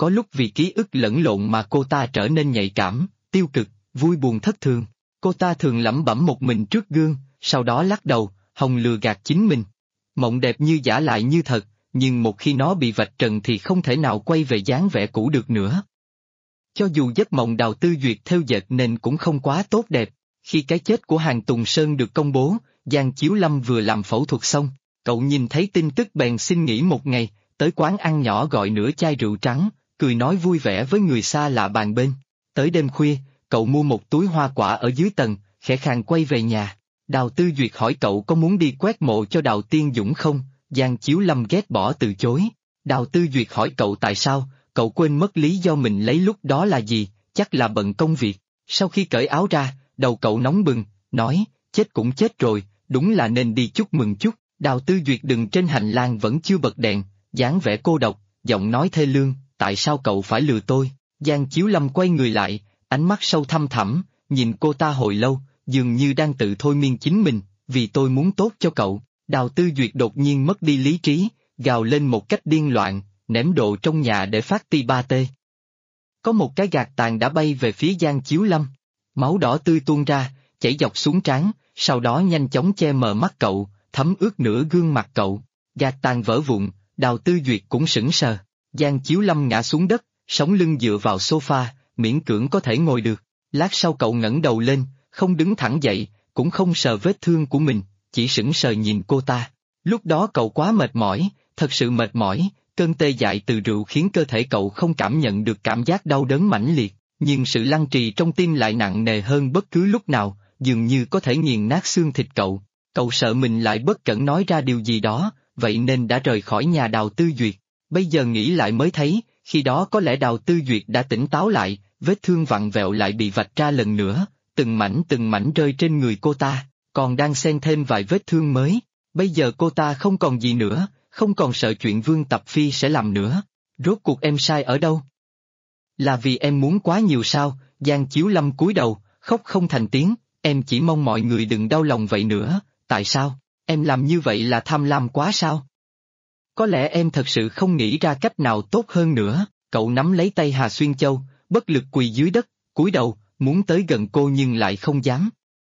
có lúc vì ký ức lẫn lộn mà cô ta trở nên nhạy cảm, tiêu cực, vui buồn thất thường. Cô ta thường lẩm bẩm một mình trước gương, sau đó lắc đầu, hòng lừa gạt chính mình. Mộng đẹp như giả lại như thật, nhưng một khi nó bị vạch trần thì không thể nào quay về dáng vẻ cũ được nữa. Cho dù giấc mộng Đào Tư Duyệt theo dệt nên cũng không quá tốt đẹp. Khi cái chết của Hàn Tùng Sơn được công bố, Giang Chiếu Lâm vừa làm phẫu thuật xong, cậu nhìn thấy tin tức bèn xin nghỉ một ngày, tới quán ăn nhỏ gọi nửa chai rượu trắng, cười nói vui vẻ với người xa lạ bàn bên. Tới đêm khuya, cậu mua một túi hoa quả ở dưới tầng, khẽ khàng quay về nhà. Đào Tư Duyệt hỏi cậu có muốn đi quét mộ cho Đào Tiên Dũng không, Giang Chiếu Lâm ghét bỏ từ chối. Đào Tư Duyệt hỏi cậu tại sao, cậu quên mất lý do mình lấy lúc đó là gì, chắc là bận công việc. Sau khi cởi áo ra, đầu cậu nóng bừng, nói, chết cũng chết rồi, đúng là nên đi chúc mừng chút. Đào Tư Duyệt đứng trên hành lang vẫn chưa bật đèn, dáng vẻ cô độc, giọng nói thê lương, tại sao cậu phải lừa tôi? Giang Chiếu Lâm quay người lại, ánh mắt sâu thăm thẳm, nhìn cô ta hồi lâu, dường như đang tự thôi miên chính mình, vì tôi muốn tốt cho cậu. Đào Tư Duyệt đột nhiên mất đi lý trí, gào lên một cách điên loạn, ném đồ trong nhà để phát ti ba tê. Có một cái gạt tàn đã bay về phía Giang Chiếu Lâm, máu đỏ tươi tuôn ra, chảy dọc xuống trán, sau đó nhanh chóng che mờ mắt cậu, thấm ướt nửa gương mặt cậu. Gạt tàn vỡ vụn, Đào Tư Duyệt cũng sững sờ. Giang Chiếu Lâm ngã xuống đất, sống lưng dựa vào sofa, miễn cưỡng có thể ngồi được. Lát sau cậu ngẩng đầu lên, không đứng thẳng dậy, cũng không sờ vết thương của mình, chỉ sững sờ nhìn cô ta. Lúc đó cậu quá mệt mỏi, thật sự mệt mỏi, cơn tê dại từ rượu khiến cơ thể cậu không cảm nhận được cảm giác đau đớn mãnh liệt, nhưng sự lăng trì trong tim lại nặng nề hơn bất cứ lúc nào, dường như có thể nghiền nát xương thịt cậu. Cậu sợ mình lại bất cẩn nói ra điều gì đó, vậy nên đã rời khỏi nhà Đào Tư Duyệt. Bây giờ nghĩ lại mới thấy, khi đó có lẽ Đào Tư Duyệt đã tỉnh táo lại, vết thương vặn vẹo lại bị vạch ra lần nữa, từng mảnh rơi trên người cô ta, còn đang xen thêm vài vết thương mới. Bây giờ cô ta không còn gì nữa, không còn sợ chuyện Vương Tập Phi sẽ làm nữa. Rốt cuộc em sai ở đâu? Là vì em muốn quá nhiều sao? Giang Chiếu Lâm cúi đầu, khóc không thành tiếng, em chỉ mong mọi người đừng đau lòng vậy nữa. Tại sao? Em làm như vậy là tham lam quá sao? Có lẽ em thật sự không nghĩ ra cách nào tốt hơn nữa. Cậu nắm lấy tay Hà Xuyên Châu, bất lực quỳ dưới đất, cúi đầu, muốn tới gần cô nhưng lại không dám.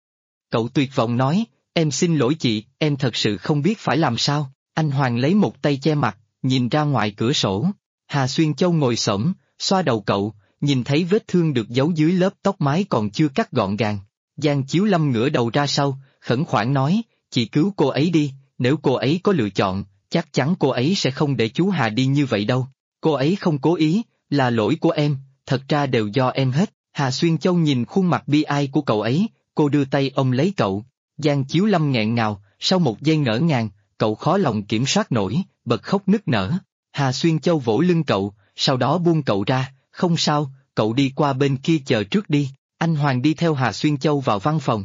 Cậu tuyệt vọng nói, em xin lỗi chị, em thật sự không biết phải làm sao. Anh Hoàng lấy một tay che mặt, nhìn ra ngoài cửa sổ. Hà Xuyên Châu ngồi xổm, xoa đầu cậu, nhìn thấy vết thương được giấu dưới lớp tóc mái còn chưa cắt gọn gàng. Giang Chiếu Lâm ngửa đầu ra sau, khẩn khoản nói, chị cứu cô ấy đi, nếu cô ấy có lựa chọn, chắc chắn cô ấy sẽ không để chú Hà đi như vậy đâu. Cô ấy không cố ý, là lỗi của em, thật ra đều do em hết. Hà Xuyên Châu nhìn khuôn mặt bi ai của cậu ấy, cô đưa tay ôm lấy cậu. Giang Chiếu Lâm nghẹn ngào, sau một giây ngỡ ngàng, cậu khó lòng kiểm soát nổi, bật khóc nức nở. Hà Xuyên Châu vỗ lưng cậu, sau đó buông cậu ra, không sao, cậu đi qua bên kia chờ trước đi. Anh Hoàng đi theo Hà Xuyên Châu vào văn phòng.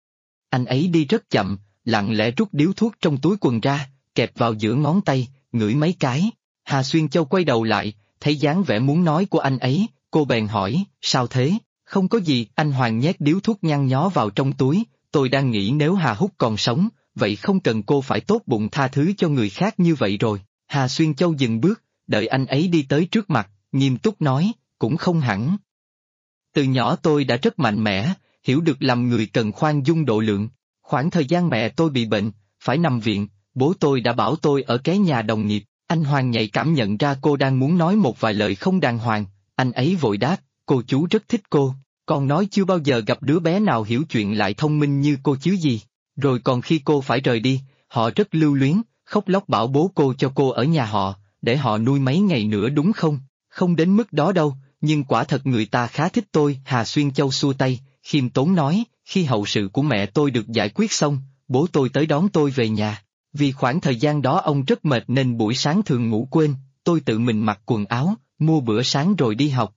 Anh ấy đi rất chậm, lặng lẽ rút điếu thuốc trong túi quần ra, kẹp vào giữa ngón tay, ngửi mấy cái. Hà Xuyên Châu quay đầu lại, thấy dáng vẻ muốn nói của anh ấy, cô bèn hỏi, sao thế? Không có gì, anh Hoàng nhét điếu thuốc nhăn nhó vào trong túi, tôi đang nghĩ nếu Hà Húc còn sống, vậy không cần cô phải tốt bụng tha thứ cho người khác như vậy rồi. Hà Xuyên Châu dừng bước, đợi anh ấy đi tới trước mặt, nghiêm túc nói, cũng không hẳn. Từ nhỏ tôi đã rất mạnh mẽ, hiểu được làm người cần khoan dung độ lượng. Khoảng thời gian mẹ tôi bị bệnh, phải nằm viện, bố tôi đã bảo tôi ở cái nhà đồng nghiệp. Anh Hoàng nhạy cảm nhận ra cô đang muốn nói một vài lời không đàng hoàng, anh ấy vội đáp, cô chú rất thích cô, còn nói chưa bao giờ gặp đứa bé nào hiểu chuyện lại thông minh như cô chứ gì. Rồi còn khi cô phải rời đi, họ rất lưu luyến, khóc lóc bảo bố cô cho cô ở nhà họ, để họ nuôi mấy ngày nữa đúng không? Không đến mức đó đâu, nhưng quả thật người ta khá thích tôi. Hà Xuyên Châu xua tay, khiêm tốn nói, khi hậu sự của mẹ tôi được giải quyết xong, bố tôi tới đón tôi về nhà. Vì khoảng thời gian đó ông rất mệt nên buổi sáng thường ngủ quên, tôi tự mình mặc quần áo, mua bữa sáng rồi đi học.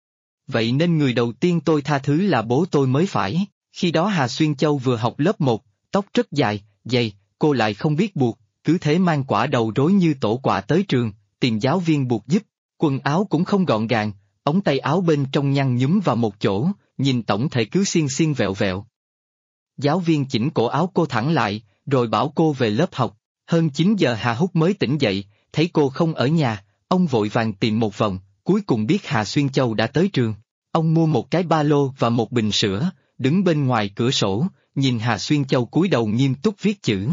Vậy nên người đầu tiên tôi tha thứ là bố tôi mới phải. Khi đó Hà Xuyên Châu vừa học lớp 1, tóc rất dài, dày, cô lại không biết buộc, cứ thế mang quả đầu rối như tổ quạ tới trường, tìm giáo viên buộc giúp. Quần áo cũng không gọn gàng, ống tay áo bên trong nhăn nhúm vào một chỗ, nhìn tổng thể cứ xiên xiên vẹo vẹo. Giáo viên chỉnh cổ áo cô thẳng lại, rồi bảo cô về lớp học. Hơn 9 giờ Hà Húc mới tỉnh dậy, thấy cô không ở nhà, ông vội vàng tìm một vòng, cuối cùng biết Hà Xuyên Châu đã tới trường. Ông mua một cái ba lô và một bình sữa, đứng bên ngoài cửa sổ, nhìn Hà Xuyên Châu cúi đầu nghiêm túc viết chữ.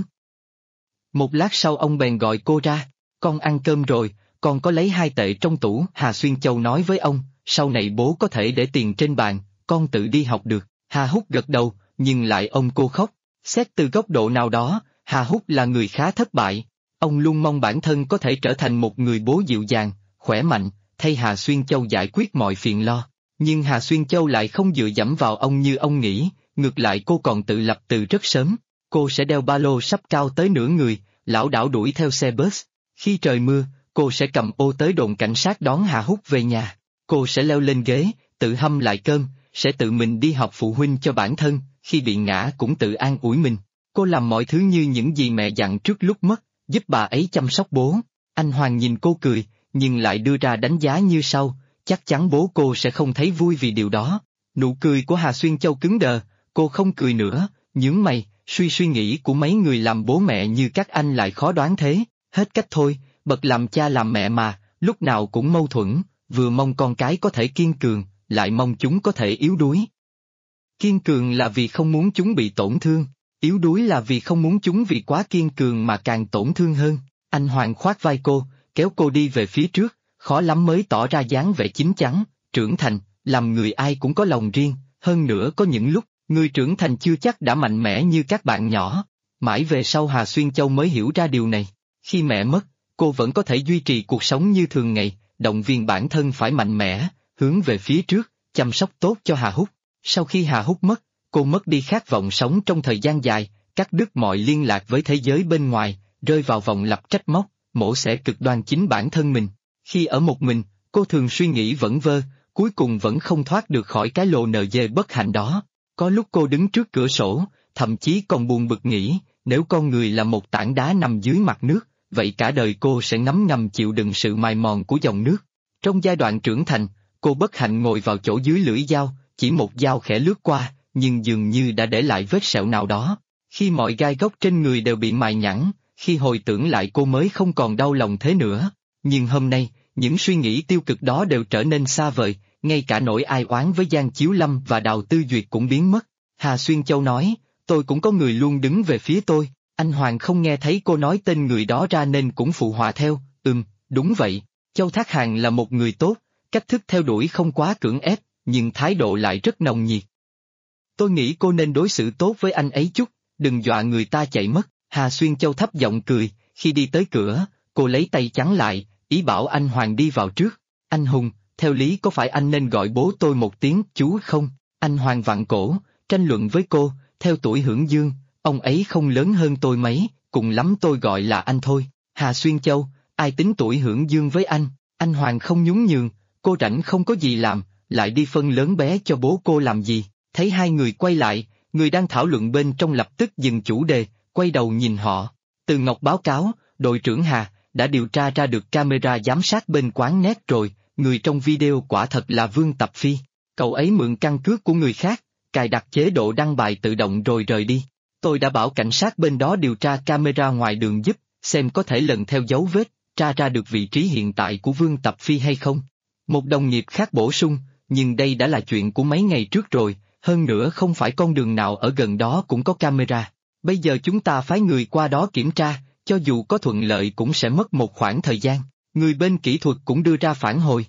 Một lát sau ông bèn gọi cô ra, con ăn cơm rồi, con có lấy 2 tệ trong tủ. Hà Xuyên Châu nói với ông, sau này bố có thể để tiền trên bàn, con tự đi học được. Hà Húc gật đầu, nhưng lại ôm cô khóc. Xét từ góc độ nào đó, Hà Húc là người khá thất bại. Ông luôn mong bản thân có thể trở thành một người bố dịu dàng, khỏe mạnh, thay Hà Xuyên Châu giải quyết mọi phiền lo. Nhưng Hà Xuyên Châu lại không dựa dẫm vào ông như ông nghĩ, ngược lại cô còn tự lập từ rất sớm. Cô sẽ đeo ba lô sắp cao tới nửa người, lảo đảo đuổi theo xe bus. Khi trời mưa, cô sẽ cầm ô tới đồn cảnh sát đón Hà Húc về nhà. Cô sẽ leo lên ghế, tự hâm lại cơm, sẽ tự mình đi học phụ huynh cho bản thân, khi bị ngã cũng tự an ủi mình. Cô làm mọi thứ như những gì mẹ dặn trước lúc mất, giúp bà ấy chăm sóc bố. Anh Hoàng nhìn cô cười, nhưng lại đưa ra đánh giá như sau, chắc chắn bố cô sẽ không thấy vui vì điều đó. Nụ cười của Hà Xuyên Châu cứng đờ, cô không cười nữa, nhướng mày, suy nghĩ của mấy người làm bố mẹ như các anh lại khó đoán thế, hết cách thôi, bậc làm cha làm mẹ mà, lúc nào cũng mâu thuẫn, vừa mong con cái có thể kiên cường, lại mong chúng có thể yếu đuối. Kiên cường là vì không muốn chúng bị tổn thương, yếu đuối là vì không muốn chúng vì quá kiên cường mà càng tổn thương hơn. Anh Hoàng khoác vai cô, kéo cô đi về phía trước, khó lắm mới tỏ ra dáng vẻ chín chắn, trưởng thành, làm người ai cũng có lòng riêng, hơn nữa có những lúc, người trưởng thành chưa chắc đã mạnh mẽ như các bạn nhỏ. Mãi về sau Hà Xuyên Châu mới hiểu ra điều này, khi mẹ mất, cô vẫn có thể duy trì cuộc sống như thường ngày, động viên bản thân phải mạnh mẽ, hướng về phía trước, chăm sóc tốt cho Hà Húc. Sau khi Hà Húc mất, cô mất đi khát vọng sống trong thời gian dài, cắt đứt mọi liên lạc với thế giới bên ngoài, rơi vào vòng lặp trách móc, mổ xẻ cực đoan chính bản thân mình. Khi ở một mình, cô thường suy nghĩ vẩn vơ, cuối cùng vẫn không thoát được khỏi cái lồ NG bất hạnh đó. Có lúc cô đứng trước cửa sổ, thậm chí còn buồn bực nghĩ, nếu con người là một tảng đá nằm dưới mặt nước, vậy cả đời cô sẽ ngấm ngầm chịu đựng sự mài mòn của dòng nước. Trong giai đoạn trưởng thành, cô bất hạnh ngồi vào chỗ dưới lưỡi dao, chỉ một dao khẽ lướt qua, nhưng dường như đã để lại vết sẹo nào đó. Khi mọi gai góc trên người đều bị mài nhẵn, khi hồi tưởng lại cô mới không còn đau lòng thế nữa. Nhưng hôm nay, những suy nghĩ tiêu cực đó đều trở nên xa vời, ngay cả nỗi ai oán với Giang Chiếu Lâm và Đào Tư Duyệt cũng biến mất. Hà Xuyên Châu nói, tôi cũng có người luôn đứng về phía tôi. Anh Hoàng không nghe thấy cô nói tên người đó ra nên cũng phụ họa theo, đúng vậy, Châu Thác Hàn là một người tốt, cách thức theo đuổi không quá cưỡng ép, nhưng thái độ lại rất nồng nhiệt. Tôi nghĩ cô nên đối xử tốt với anh ấy chút, đừng dọa người ta chạy mất. Hà Xuyên Châu thấp giọng cười, khi đi tới cửa, cô lấy tay chắn lại, ý bảo anh Hoàng đi vào trước. Anh Hùng, theo lý có phải anh nên gọi bố tôi một tiếng chú không? Anh Hoàng vặn cổ, tranh luận với cô, theo tuổi Hưởng Dương, ông ấy không lớn hơn tôi mấy, cùng lắm tôi gọi là anh thôi. Hà Xuyên Châu, ai tính tuổi Hưởng Dương với anh? Anh Hoàng không nhún nhường, cô rảnh không có gì làm, lại đi phân lớn bé cho bố cô làm gì? Thấy hai người quay lại, người đang thảo luận bên trong lập tức dừng chủ đề, quay đầu nhìn họ. Từ Ngọc báo cáo, đội trưởng Hà, đã điều tra ra được camera giám sát bên quán net rồi, người trong video quả thật là Vương Tập Phi. Cậu ấy mượn căn cước của người khác, cài đặt chế độ đăng bài tự động rồi rời đi. Tôi đã bảo cảnh sát bên đó điều tra camera ngoài đường giúp, xem có thể lần theo dấu vết, tra ra được vị trí hiện tại của Vương Tập Phi hay không. Một đồng nghiệp khác bổ sung, nhưng đây đã là chuyện của mấy ngày trước rồi, hơn nữa không phải con đường nào ở gần đó cũng có camera. Bây giờ chúng ta phái người qua đó kiểm tra, cho dù có thuận lợi cũng sẽ mất một khoảng thời gian. Người bên kỹ thuật cũng đưa ra phản hồi.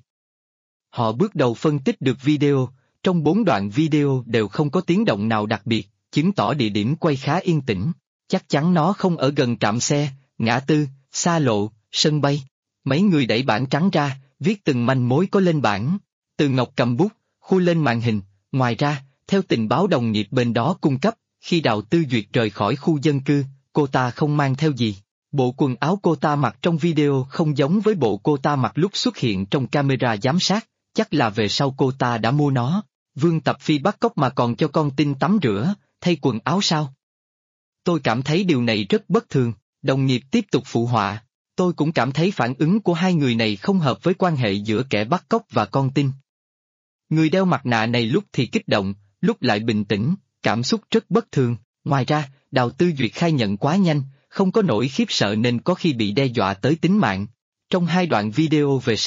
Họ bước đầu phân tích được video, trong 4 đoạn video đều không có tiếng động nào đặc biệt, chứng tỏ địa điểm quay khá yên tĩnh. Chắc chắn nó không ở gần trạm xe, ngã tư, xa lộ, sân bay. Mấy người đẩy bảng trắng ra, viết từng manh mối có lên bảng. Từ Ngọc cầm bút, khui lên màn hình. Ngoài ra, theo tình báo đồng nghiệp bên đó cung cấp, khi Đào Tư Duyệt rời khỏi khu dân cư, cô ta không mang theo gì. Bộ quần áo cô ta mặc trong video không giống với bộ cô ta mặc lúc xuất hiện trong camera giám sát, chắc là về sau cô ta đã mua nó. Vương Tập Phi bắt cóc mà còn cho con tin tắm rửa, thay quần áo sao? Tôi cảm thấy điều này rất bất thường, đồng nghiệp tiếp tục phụ họa. Tôi cũng cảm thấy phản ứng của hai người này không hợp với quan hệ giữa kẻ bắt cóc và con tin. Người đeo mặt nạ này lúc thì kích động, lúc lại bình tĩnh, cảm xúc rất bất thường. Ngoài ra, Đào Tư Duyệt khai nhận quá nhanh, không có nỗi khiếp sợ nên có khi bị đe dọa tới tính mạng. Trong 2 đoạn video về sau,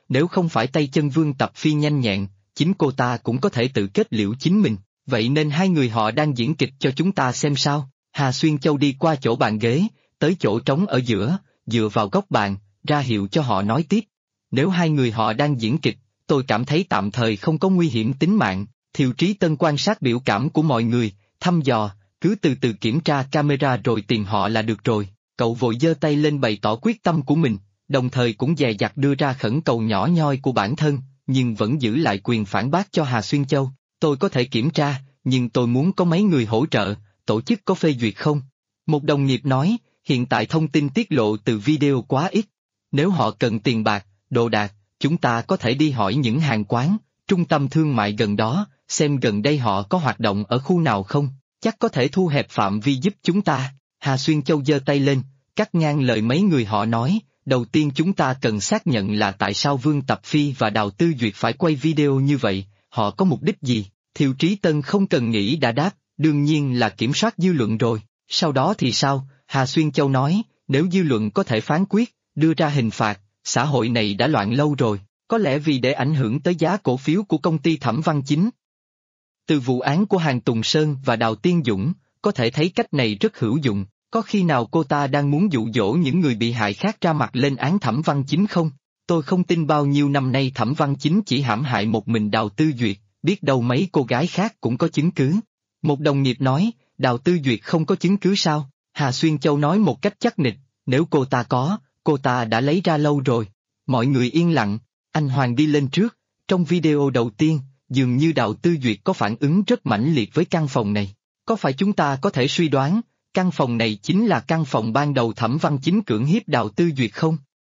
nếu không phải tay chân Vương Tập Phi nhanh nhẹn, chính cô ta cũng có thể tự kết liễu chính mình, vậy nên hai người họ đang diễn kịch cho chúng ta xem sao. Hà Xuyên Châu đi qua chỗ bàn ghế, tới chỗ trống ở giữa, dựa vào góc bàn, ra hiệu cho họ nói tiếp. Nếu hai người họ đang diễn kịch, tôi cảm thấy tạm thời không có nguy hiểm tính mạng. Thiệu Trí Tân quan sát biểu cảm của mọi người, thăm dò, cứ từ từ kiểm tra camera rồi tìm họ là được rồi. Cậu vội giơ tay lên bày tỏ quyết tâm của mình, đồng thời cũng dè dặt đưa ra khẩn cầu nhỏ nhoi của bản thân, nhưng vẫn giữ lại quyền phản bác cho Hà Xuyên Châu. Tôi có thể kiểm tra, nhưng tôi muốn có mấy người hỗ trợ, tổ chức có phê duyệt không? Một đồng nghiệp nói, hiện tại thông tin tiết lộ từ video quá ít. Nếu họ cần tiền bạc, đồ đạc, chúng ta có thể đi hỏi những hàng quán, trung tâm thương mại gần đó, xem gần đây họ có hoạt động ở khu nào không, chắc có thể thu hẹp phạm vi giúp chúng ta. Hà Xuyên Châu giơ tay lên, cắt ngang lời mấy người họ nói, đầu tiên chúng ta cần xác nhận là tại sao Vương Tập Phi và Đào Tư Duyệt phải quay video như vậy, họ có mục đích gì? Thiệu Trí Tân không cần nghĩ đã đáp, đương nhiên là kiểm soát dư luận rồi. Sau đó thì sao? Hà Xuyên Châu nói, nếu dư luận có thể phán quyết, đưa ra hình phạt, xã hội này đã loạn lâu rồi, có lẽ vì để ảnh hưởng tới giá cổ phiếu của công ty Thẩm Văn Chính. Từ vụ án của Hàn Tùng Sơn và Đào Tiên Dũng, có thể thấy cách này rất hữu dụng. Có khi nào cô ta đang muốn dụ dỗ những người bị hại khác ra mặt lên án Thẩm Văn Chính không? Tôi không tin bao nhiêu năm nay Thẩm Văn Chính chỉ hãm hại một mình Đào Tư Duyệt, biết đâu mấy cô gái khác cũng có chứng cứ. Một đồng nghiệp nói, Đào Tư Duyệt không có chứng cứ sao? Hà Xuyên Châu nói một cách chắc nịch, nếu cô ta có, cô ta đã lấy ra lâu rồi. Mọi người yên lặng, anh Hoàng đi lên trước, trong video đầu tiên, dường như Đào Tư Duyệt có phản ứng rất mãnh liệt với căn phòng này. Có phải chúng ta có thể suy đoán, căn phòng này chính là căn phòng ban đầu Thẩm Văn Chính cưỡng hiếp Đào Tư Duyệt không?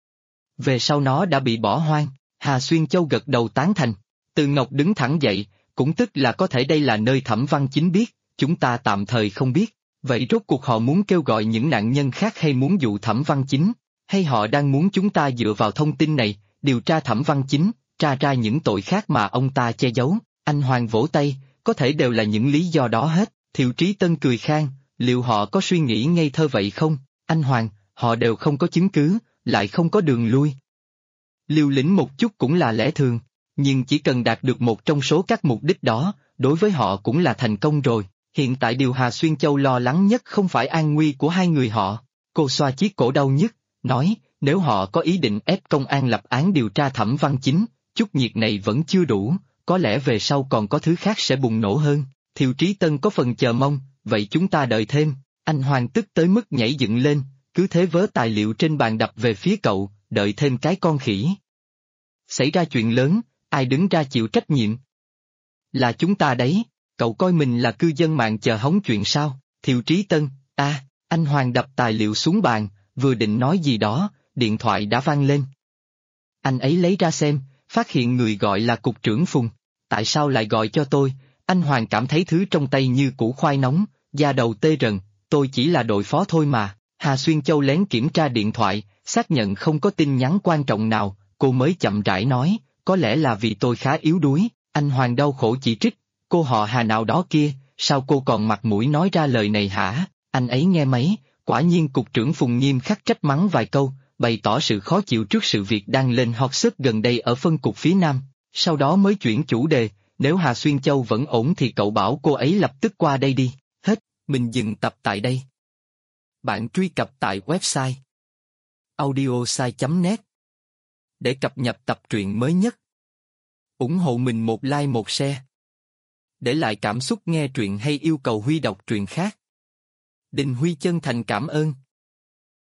Về sau nó đã bị bỏ hoang, Hà Xuyên Châu gật đầu tán thành. Từ Ngọc đứng thẳng dậy, cũng tức là có thể đây là nơi Thẩm Văn Chính biết, chúng ta tạm thời không biết. Vậy rốt cuộc họ muốn kêu gọi những nạn nhân khác hay muốn dụ Thẩm Văn Chính? Hay họ đang muốn chúng ta dựa vào thông tin này, điều tra Thẩm Văn Chính, tra ra những tội khác mà ông ta che giấu? Anh Hoàng vỗ tay, có thể đều là những lý do đó hết. Thiệu Trí Tân cười khan, liệu họ có suy nghĩ ngây thơ vậy không? Anh Hoàng, họ đều không có chứng cứ, lại không có đường lui. Liều lĩnh một chút cũng là lẽ thường, nhưng chỉ cần đạt được một trong số các mục đích đó, đối với họ cũng là thành công rồi. Hiện tại điều Hà Xuyên Châu lo lắng nhất không phải an nguy của hai người họ. Cô xoa chiếc cổ đau nhức, nói, nếu họ có ý định ép công an lập án điều tra Thẩm Văn Chính, chút nhiệt này vẫn chưa đủ, có lẽ về sau còn có thứ khác sẽ bùng nổ hơn. Thiệu Trí Tân có phần chờ mong, vậy chúng ta đợi thêm. Anh Hoàng tức tới mức nhảy dựng lên, cứ thế vớ tài liệu trên bàn đập về phía cậu, đợi thêm cái con khỉ. Xảy ra chuyện lớn, ai đứng ra chịu trách nhiệm? Là chúng ta đấy, cậu coi mình là cư dân mạng chờ hóng chuyện sao? Thiệu Trí Tân, anh Hoàng đập tài liệu xuống bàn, vừa định nói gì đó, điện thoại đã vang lên. Anh ấy lấy ra xem, phát hiện người gọi là cục trưởng Phùng. Tại sao lại gọi cho tôi? Anh Hoàng cảm thấy thứ trong tay như củ khoai nóng, da đầu tê rần, tôi chỉ là đội phó thôi mà. Hà Xuyên Châu lén kiểm tra điện thoại, xác nhận không có tin nhắn quan trọng nào, cô mới chậm rãi nói, có lẽ là vì tôi khá yếu đuối. Anh Hoàng đau khổ chỉ trích, cô họ Hà nào đó kia, sao cô còn mặt mũi nói ra lời này hả? Anh ấy nghe máy, quả nhiên cục trưởng Phùng nghiêm khắc trách mắng vài câu, bày tỏ sự khó chịu trước sự việc đang lên hot search gần đây ở phân cục phía Nam, sau đó mới chuyển chủ đề, nếu Hà Xuyên Châu vẫn ổn thì cậu bảo cô ấy lập tức qua đây đi. Hết, mình dừng tập tại đây. Bạn truy cập tại website audiosai.net để cập nhật tập truyện mới nhất. Ủng hộ mình một like một share. Để lại cảm xúc nghe truyện hay yêu cầu Huy đọc truyện khác. Đình Huy chân thành cảm ơn.